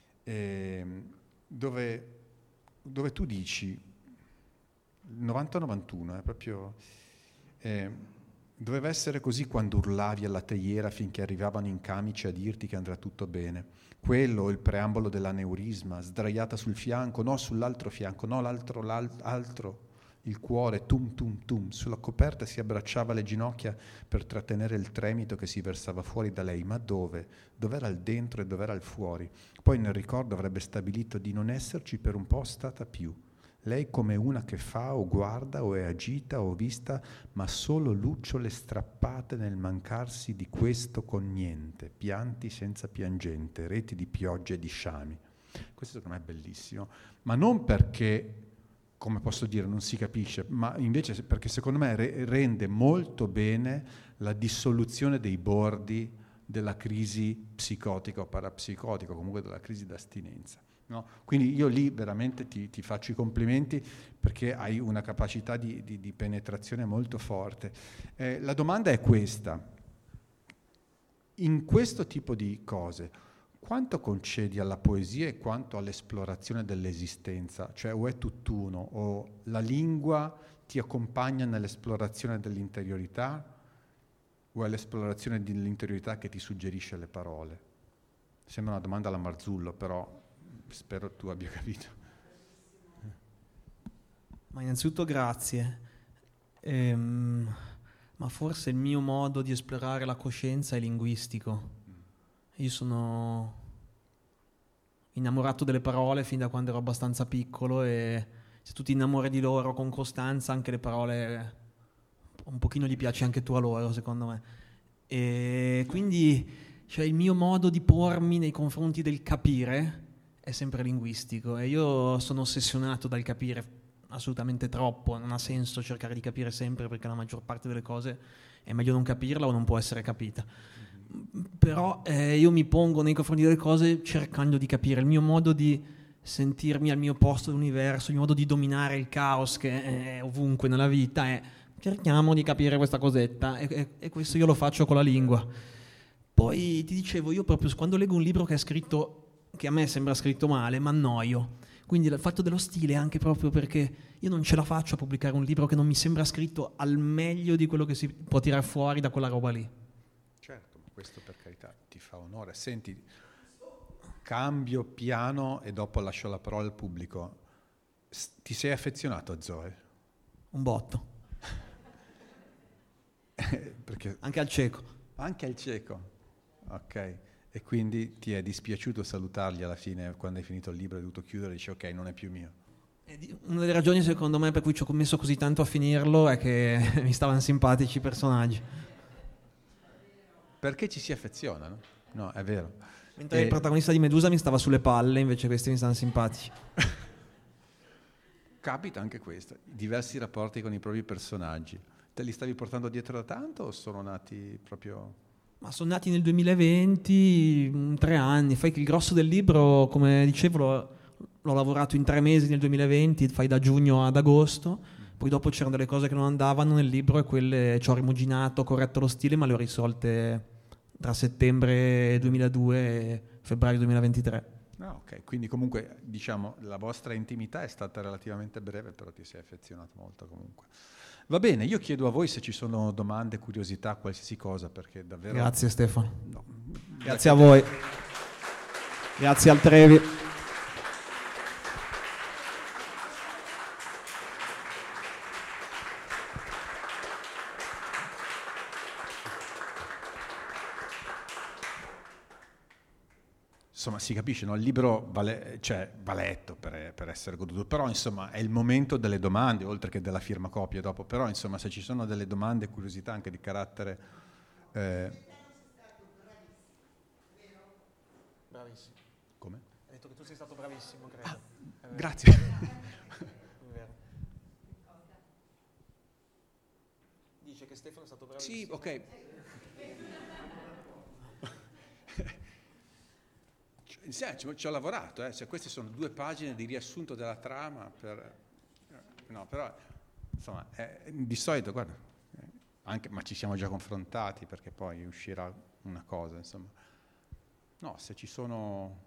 dove tu dici, 90-91, è proprio... doveva essere così quando urlavi alla teiera finché arrivavano in camice a dirti che andrà tutto bene. Quello, il preambolo dell'aneurisma, sdraiata sul fianco, no sull'altro fianco, no l'altro, il cuore, tum tum tum, sulla coperta si abbracciava le ginocchia per trattenere il tremito che si versava fuori da lei, ma dove? Dov'era il dentro e dov'era il fuori? Poi nel ricordo avrebbe stabilito di non esserci per un po' stata più. Lei come una che fa o guarda o è agita o vista, ma solo lucciole strappate nel mancarsi di questo con niente, pianti senza piangente, reti di piogge e di sciami. Questo secondo me è bellissimo, ma non perché, come posso dire, non si capisce, ma invece perché secondo me rende molto bene la dissoluzione dei bordi della crisi psicotica o parapsicotica, o comunque della crisi d'astinenza. No? Quindi io lì veramente ti faccio i complimenti perché hai una capacità di penetrazione molto forte. La domanda è questa: in questo tipo di cose quanto concedi alla poesia e quanto all'esplorazione dell'esistenza? Cioè o è tutt'uno, o la lingua ti accompagna nell'esplorazione dell'interiorità o è l'esplorazione dell'interiorità che ti suggerisce le parole? Sembra una domanda alla Marzullo, però spero tu abbia capito. Ma innanzitutto grazie. Ma forse il mio modo di esplorare la coscienza è linguistico. Io sono innamorato delle parole fin da quando ero abbastanza piccolo e se tu ti innamori di loro con costanza, anche le parole un pochino gli piaci anche tu a loro, secondo me. E quindi cioè, il mio modo di pormi nei confronti del capire è sempre linguistico e io sono ossessionato dal capire assolutamente troppo, non ha senso cercare di capire sempre perché la maggior parte delle cose è meglio non capirla o non può essere capita. Però io mi pongo nei confronti delle cose cercando di capire il mio modo di sentirmi al mio posto dell'universo, il mio modo di dominare il caos che è ovunque nella vita è cerchiamo di capire questa cosetta e questo io lo faccio con la lingua. Poi ti dicevo, io proprio quando leggo un libro che è scritto, che a me sembra scritto male, mi annoio. Quindi il fatto dello stile è anche proprio perché io non ce la faccio a pubblicare un libro che non mi sembra scritto al meglio di quello che si può tirare fuori da quella roba lì. Certo, ma questo per carità ti fa onore. Senti, cambio piano e dopo lascio la parola al pubblico. Ti sei affezionato a Zoe? Un botto. Perché... Anche al cieco. Anche al cieco, ok. E quindi ti è dispiaciuto salutarli alla fine, quando hai finito il libro e hai dovuto chiudere, dici ok, non è più mio. Una delle ragioni secondo me per cui ci ho messo così tanto a finirlo è che mi stavano simpatici i personaggi. perché ci si affeziona, no? No, è vero. Mentre il protagonista di Medusa mi stava sulle palle, invece questi mi stanno simpatici. Capita anche questo, diversi rapporti con i propri personaggi. Te li stavi portando dietro da tanto o sono nati proprio... Ma sono nati nel 2020, 3 anni. Fai che il grosso del libro, come dicevo, l'ho lavorato in 3 mesi nel 2020, fai da giugno ad agosto. Poi dopo c'erano delle cose che non andavano nel libro e quelle ci ho rimuginato, corretto lo stile, ma le ho risolte tra settembre 2002 e febbraio 2023. Ah, ok, quindi comunque diciamo la vostra intimità è stata relativamente breve, però ti sei affezionato molto comunque. Va bene, io chiedo a voi se ci sono domande, curiosità, qualsiasi cosa, perché davvero... Grazie Stefano. No. Grazie a voi. Grazie al Trevi. Insomma, si capisce, no? Il libro va letto per essere goduto, però insomma è il momento delle domande, oltre che della firma copia dopo, però insomma se ci sono delle domande e curiosità anche di carattere... Bravissimo. Come? Hai detto che tu sei stato bravissimo, credo. Grazie. Dice che Stefano è stato bravissimo. Sì, ok. Ci ho lavorato, cioè, queste sono 2 pagine di riassunto della trama no, però insomma di solito guarda ma ci siamo già confrontati perché poi uscirà una cosa, insomma. No, se ci sono...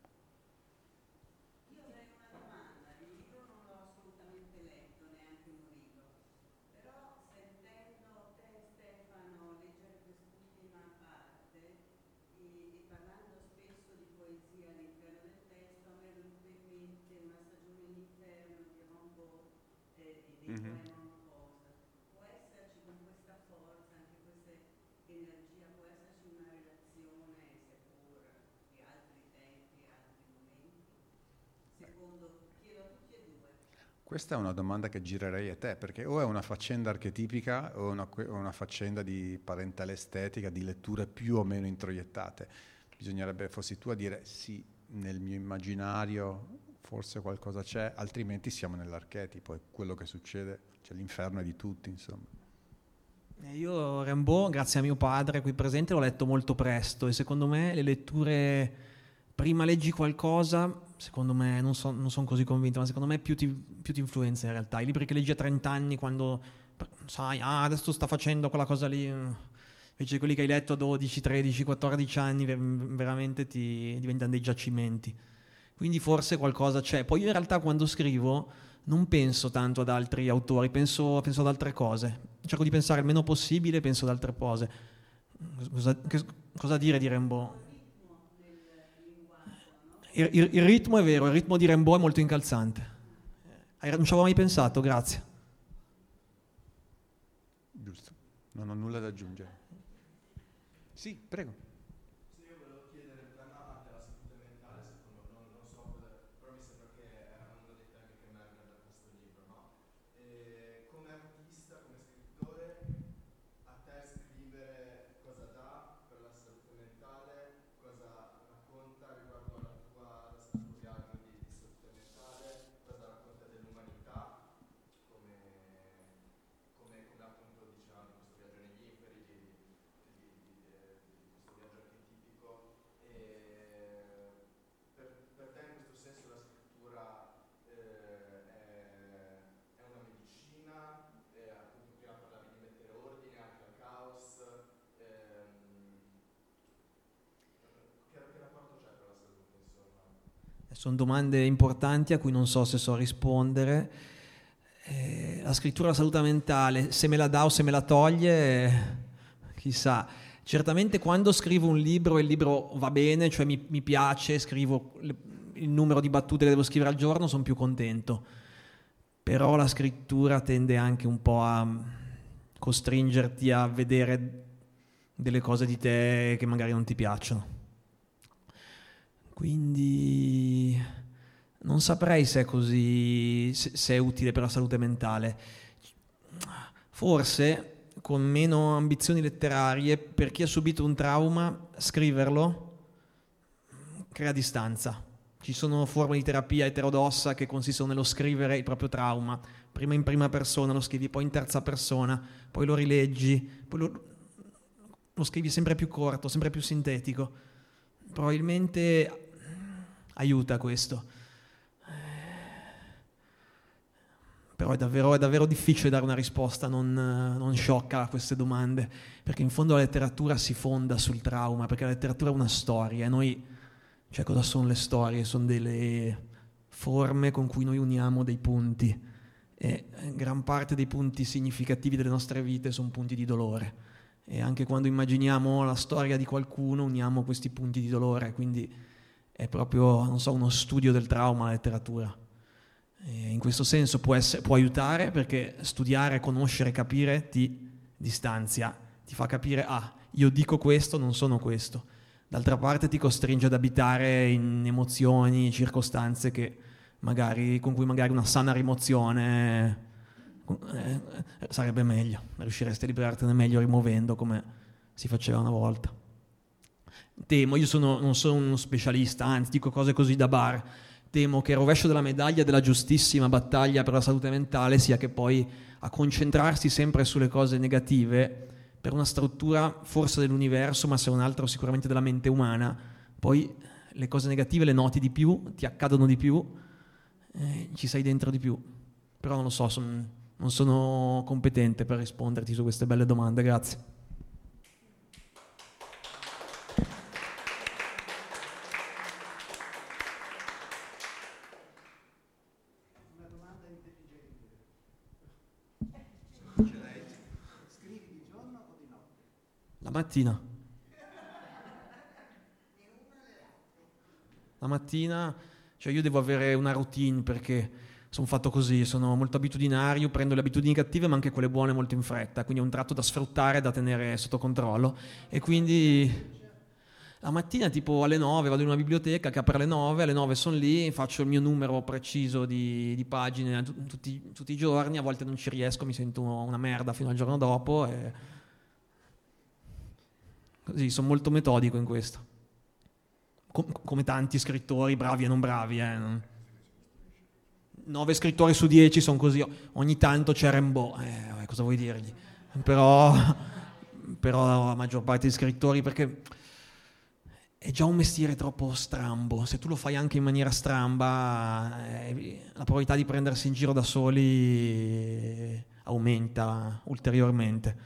Io avrei una domanda, il libro non l'ho assolutamente letto, neanche un rigo, però sentendo te Stefano leggere quest'ultima parte e parlando spesso di poesia all'interno del testo, a me è venuto in mente Una stagione in inferno di Rimbaud e dei poemi Cosa. Può esserci con questa forza, anche questa energia, può esserci una relazione, seppur di altri tempi, altri momenti? Secondo, chiedo a tutti e due. Questa è una domanda che girerei a te, perché o è una faccenda archetipica o una faccenda di parentela estetica, di letture più o meno introiettate. Bisognerebbe, fossi tu a dire sì, nel mio immaginario forse qualcosa c'è, altrimenti siamo nell'archetipo, è quello che succede, cioè l'inferno è di tutti, insomma. Io Rimbaud, grazie a mio padre qui presente, l'ho letto molto presto e secondo me le letture, prima leggi qualcosa, secondo me, non sono così convinto, ma secondo me più ti influenza in realtà. I libri che leggi a 30 anni quando sai, adesso sta facendo quella cosa lì, invece quelli che hai letto a 12, 13, 14 anni veramente ti diventano dei giacimenti. Quindi forse qualcosa c'è. Poi io in realtà quando scrivo non penso tanto ad altri autori, penso ad altre cose. Cerco di pensare il meno possibile, penso ad altre cose. Cosa dire di Rimbaud? Il ritmo è vero, il ritmo di Rimbaud è molto incalzante. Non ci avevo mai pensato, grazie. Giusto, non ho nulla da aggiungere. Sì, prego. Sono domande importanti a cui non so se so rispondere. La scrittura, la salute mentale, se me la dà o se me la toglie, chissà. Certamente quando scrivo un libro e il libro va bene, cioè mi piace, scrivo il numero di battute che devo scrivere al giorno, sono più contento. Però la scrittura tende anche un po' a costringerti a vedere delle cose di te che magari non ti piacciono. Quindi non saprei se è così, se è utile per la salute mentale. Forse con meno ambizioni letterarie, per chi ha subito un trauma, scriverlo crea distanza. Ci sono forme di terapia eterodossa che consistono nello scrivere il proprio trauma, prima in prima persona, lo scrivi poi in terza persona, poi lo rileggi, poi lo scrivi sempre più corto, sempre più sintetico. Probabilmente aiuta questo. Però è davvero difficile dare una risposta non sciocca a queste domande, perché in fondo la letteratura si fonda sul trauma, perché la letteratura è una storia, e noi, cioè cosa sono le storie? Sono delle forme con cui noi uniamo dei punti, e gran parte dei punti significativi delle nostre vite sono punti di dolore, e anche quando immaginiamo la storia di qualcuno uniamo questi punti di dolore, quindi è proprio, non so, uno studio del trauma la letteratura. E in questo senso può aiutare, perché studiare, conoscere, capire ti distanzia, ti fa capire, io dico questo, non sono questo. D'altra parte ti costringe ad abitare in emozioni, circostanze con cui magari una sana rimozione sarebbe meglio, riusciresti a liberartene meglio rimuovendo, come si faceva una volta. Temo, non sono uno specialista, anzi dico cose così da bar, temo che il rovescio della medaglia della giustissima battaglia per la salute mentale sia che poi a concentrarsi sempre sulle cose negative, per una struttura forse dell'universo, ma se non altro sicuramente della mente umana, poi le cose negative le noti di più, ti accadono di più, ci sei dentro di più. Però non lo so, non sono competente per risponderti su queste belle domande, grazie. Una domanda intelligente. Scrivi di giorno o di notte? La mattina. La mattina, cioè io devo avere una routine, perché sono fatto così, sono molto abitudinario, prendo le abitudini cattive ma anche quelle buone molto in fretta, quindi è un tratto da sfruttare, da tenere sotto controllo, e quindi la mattina tipo alle 9 vado in una biblioteca che apre alle 9 sono lì, faccio il mio numero preciso di pagine tutti i giorni, a volte non ci riesco, mi sento una merda fino al giorno dopo, e così sono molto metodico in questo. Come tanti scrittori, bravi e non bravi. 9 scrittori su 10 sono così. Ogni tanto c'è Rimbaud, cosa vuoi dirgli? Però la maggior parte degli scrittori, perché è già un mestiere troppo strambo. Se tu lo fai anche in maniera stramba, la probabilità di prendersi in giro da soli aumenta ulteriormente.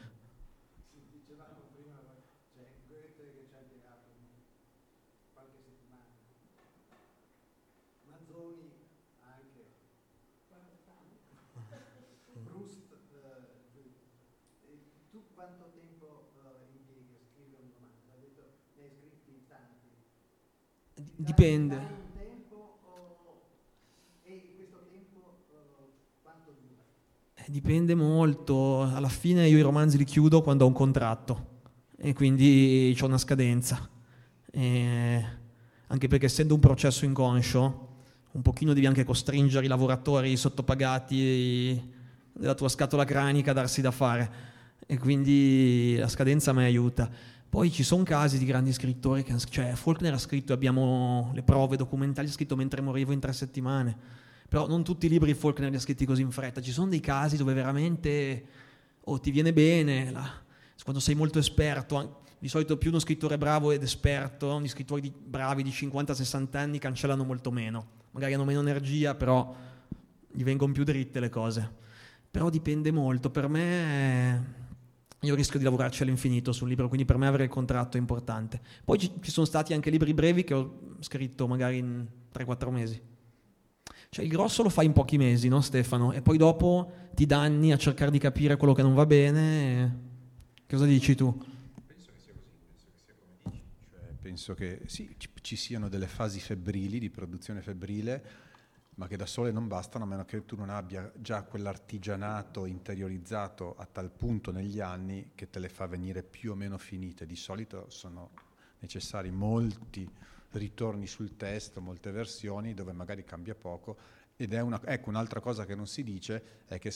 Tu quanto tempo impieghi a scrivere un romanzo? Hai detto ne hai scritti tanti. Dipende. Dai un tempo e questo tempo quanto dura? Dipende molto. Alla fine io i romanzi li chiudo quando ho un contratto e quindi c'ho una scadenza. Anche perché essendo un processo inconscio, un pochino devi anche costringere i lavoratori sottopagati della tua scatola cranica a darsi da fare, e quindi la scadenza mi aiuta. Poi ci sono casi di grandi scrittori cioè Faulkner ha scritto, abbiamo le prove documentali, ha scritto mentre morivo in 3 settimane, però non tutti i libri di Faulkner li ha scritti così in fretta. Ci sono dei casi dove veramente ti viene bene quando sei molto esperto. Di solito più uno scrittore bravo ed esperto, gli scrittori bravi di 50-60 anni cancellano molto meno, magari hanno meno energia, però gli vengono più dritte le cose. Però dipende molto. Per me, io rischio di lavorarci all'infinito sul libro, quindi per me avere il contratto è importante. Poi ci sono stati anche libri brevi che ho scritto magari in 3-4 mesi. Cioè il grosso lo fai in pochi mesi, no Stefano? E poi dopo ti danni a cercare di capire quello che non va bene. Cosa dici tu? Penso che sia così, come dici. Cioè, penso che sì, ci siano delle fasi febbrili, di produzione febbrile, ma che da sole non bastano, a meno che tu non abbia già quell'artigianato interiorizzato a tal punto negli anni che te le fa venire più o meno finite. Di solito sono necessari molti ritorni sul testo, molte versioni dove magari cambia poco, ed è ecco, un'altra cosa che non si dice è che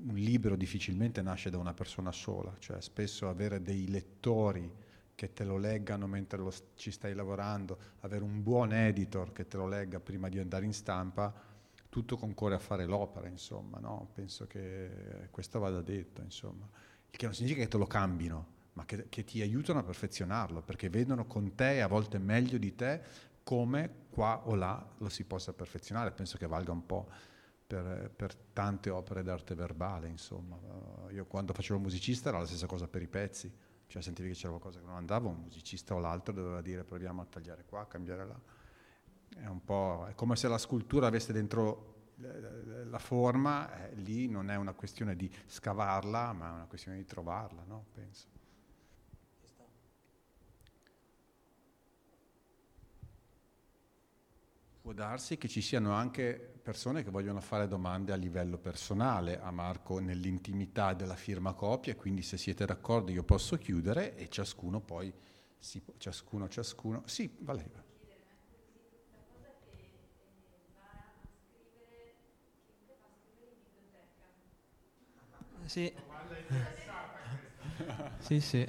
un libro difficilmente nasce da una persona sola, cioè spesso avere dei lettori che te lo leggano mentre ci stai lavorando, avere un buon editor che te lo legga prima di andare in stampa, tutto concorre a fare l'opera, insomma, no? Penso che questo vada detto, insomma. Il che non significa che te lo cambino, ma che ti aiutano a perfezionarlo, perché vedono con te, a volte meglio di te, come qua o là lo si possa perfezionare. Penso che valga un po' per tante opere d'arte verbale, insomma. Io quando facevo musicista era la stessa cosa per i pezzi, cioè sentivi che c'era qualcosa che non andava, un musicista o l'altro doveva dire proviamo a tagliare qua, a cambiare là. È come se la scultura avesse dentro la forma, lì non è una questione di scavarla, ma è una questione di trovarla, no? Penso. Può darsi che ci siano anche persone che vogliono fare domande a livello personale a Marco nell'intimità della firma copia, quindi se siete d'accordo io posso chiudere e ciascuno poi, ciascuno. Sì, Valeria. Sì. Sì, sì.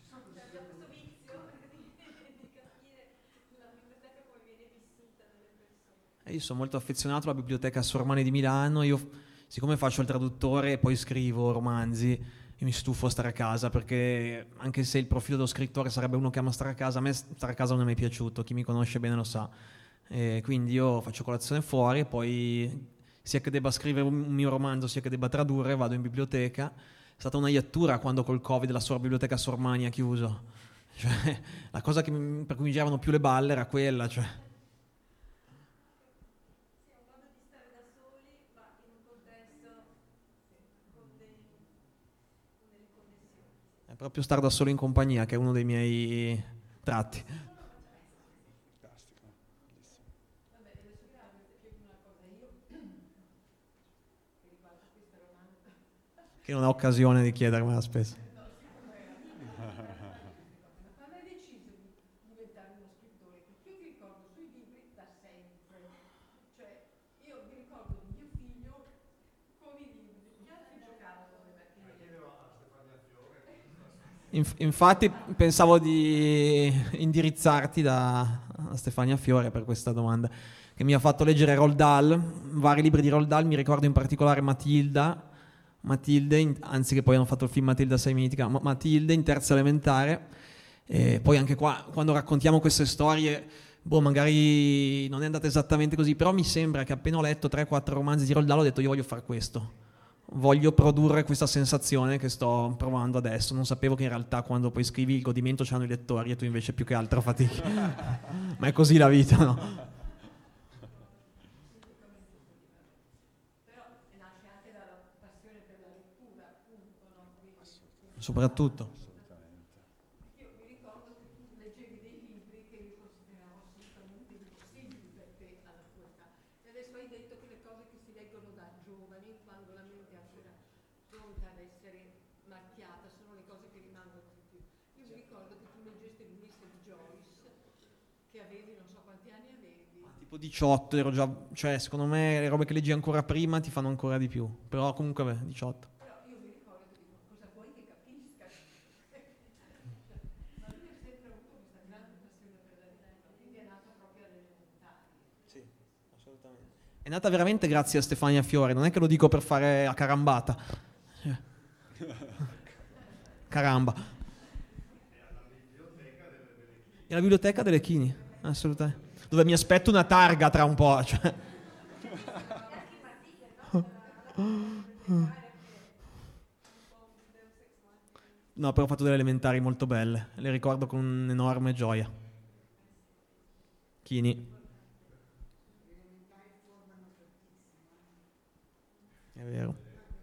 Io sono molto affezionato alla Biblioteca Sormani di Milano. Io, siccome faccio il traduttore e poi scrivo romanzi, io mi stufo a stare a casa, perché anche se il profilo dello scrittore sarebbe uno che ama stare a casa, a me stare a casa non è mai piaciuto, chi mi conosce bene lo sa. Quindi io faccio colazione fuori e poi, sia che debba scrivere un mio romanzo sia che debba tradurre, vado in biblioteca. È stata una iattura quando col Covid la biblioteca Sormani ha chiuso, cioè, la cosa per cui mi giravano più le balle era quella, cioè. È proprio stare da solo in compagnia che è uno dei miei tratti. Che non ho occasione di chiedermela spesso. Quando hai deciso di diventare uno scrittore? Perché io ti ricordo sui libri da sempre. Cioè, io mi ricordo di mio figlio con i libri, gli altri giocavano con le macchine. Infatti pensavo di indirizzarti da Stefania Fiore per questa domanda, che mi ha fatto leggere Roald Dahl, vari libri di Roald Dahl, mi ricordo in particolare Matilde, anzi che poi hanno fatto il film Matilda 6 mitica, Matilde in terza elementare. E poi anche qua, quando raccontiamo queste storie, magari non è andata esattamente così, però mi sembra che appena ho letto 3-4 romanzi di Roald Dahl ho detto io voglio fare questo. Voglio produrre questa sensazione che sto provando adesso. Non sapevo che in realtà quando poi scrivi il godimento c'hanno i lettori e tu invece più che altro fatichi. Ma è così la vita, no? Però nasce anche dalla passione per la lettura, appunto, no? Soprattutto. Io mi ricordo che tu leggevi dei libri che io consideravo assolutamente impossibili per te alla tua età. E adesso hai detto che le cose che si leggono da giovani, quando la mente è ancora pronta ad essere macchiata, sono le cose che rimangono di più. Io mi ricordo che tu leggesti l'Ulisse di Joyce, che avevi, non so quanti anni avevi. Tipo 18, ero già, cioè secondo me le robe che leggi ancora prima ti fanno ancora di più. Però comunque 18. Però io mi ricordo che dico, cosa vuoi che capisca? Ma lui ha sempre avuto questa grande passione per la lettura, quindi è nato proprio alle elementari. Sì, assolutamente. È nata veramente grazie a Stefania Fiore, non è che lo dico per fare a carambata. Caramba. E la biblioteca delle Chini, assolutamente. Dove mi aspetto una targa tra un po', cioè. No, però ho fatto delle elementari molto belle, le ricordo con enorme gioia. Chini. È vero.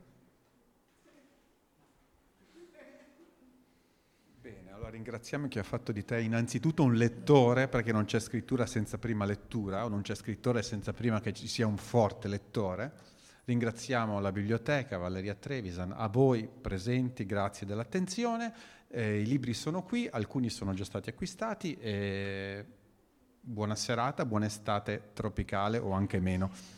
Bene, allora ringraziamo chi ha fatto di te innanzitutto un lettore, perché non c'è scrittura senza prima lettura, o non c'è scrittore senza prima che ci sia un forte lettore. Ringraziamo la biblioteca, Valeria Trevisan, a voi presenti, grazie dell'attenzione. I libri sono qui, alcuni sono già stati acquistati. Buona serata, buona estate tropicale o anche meno.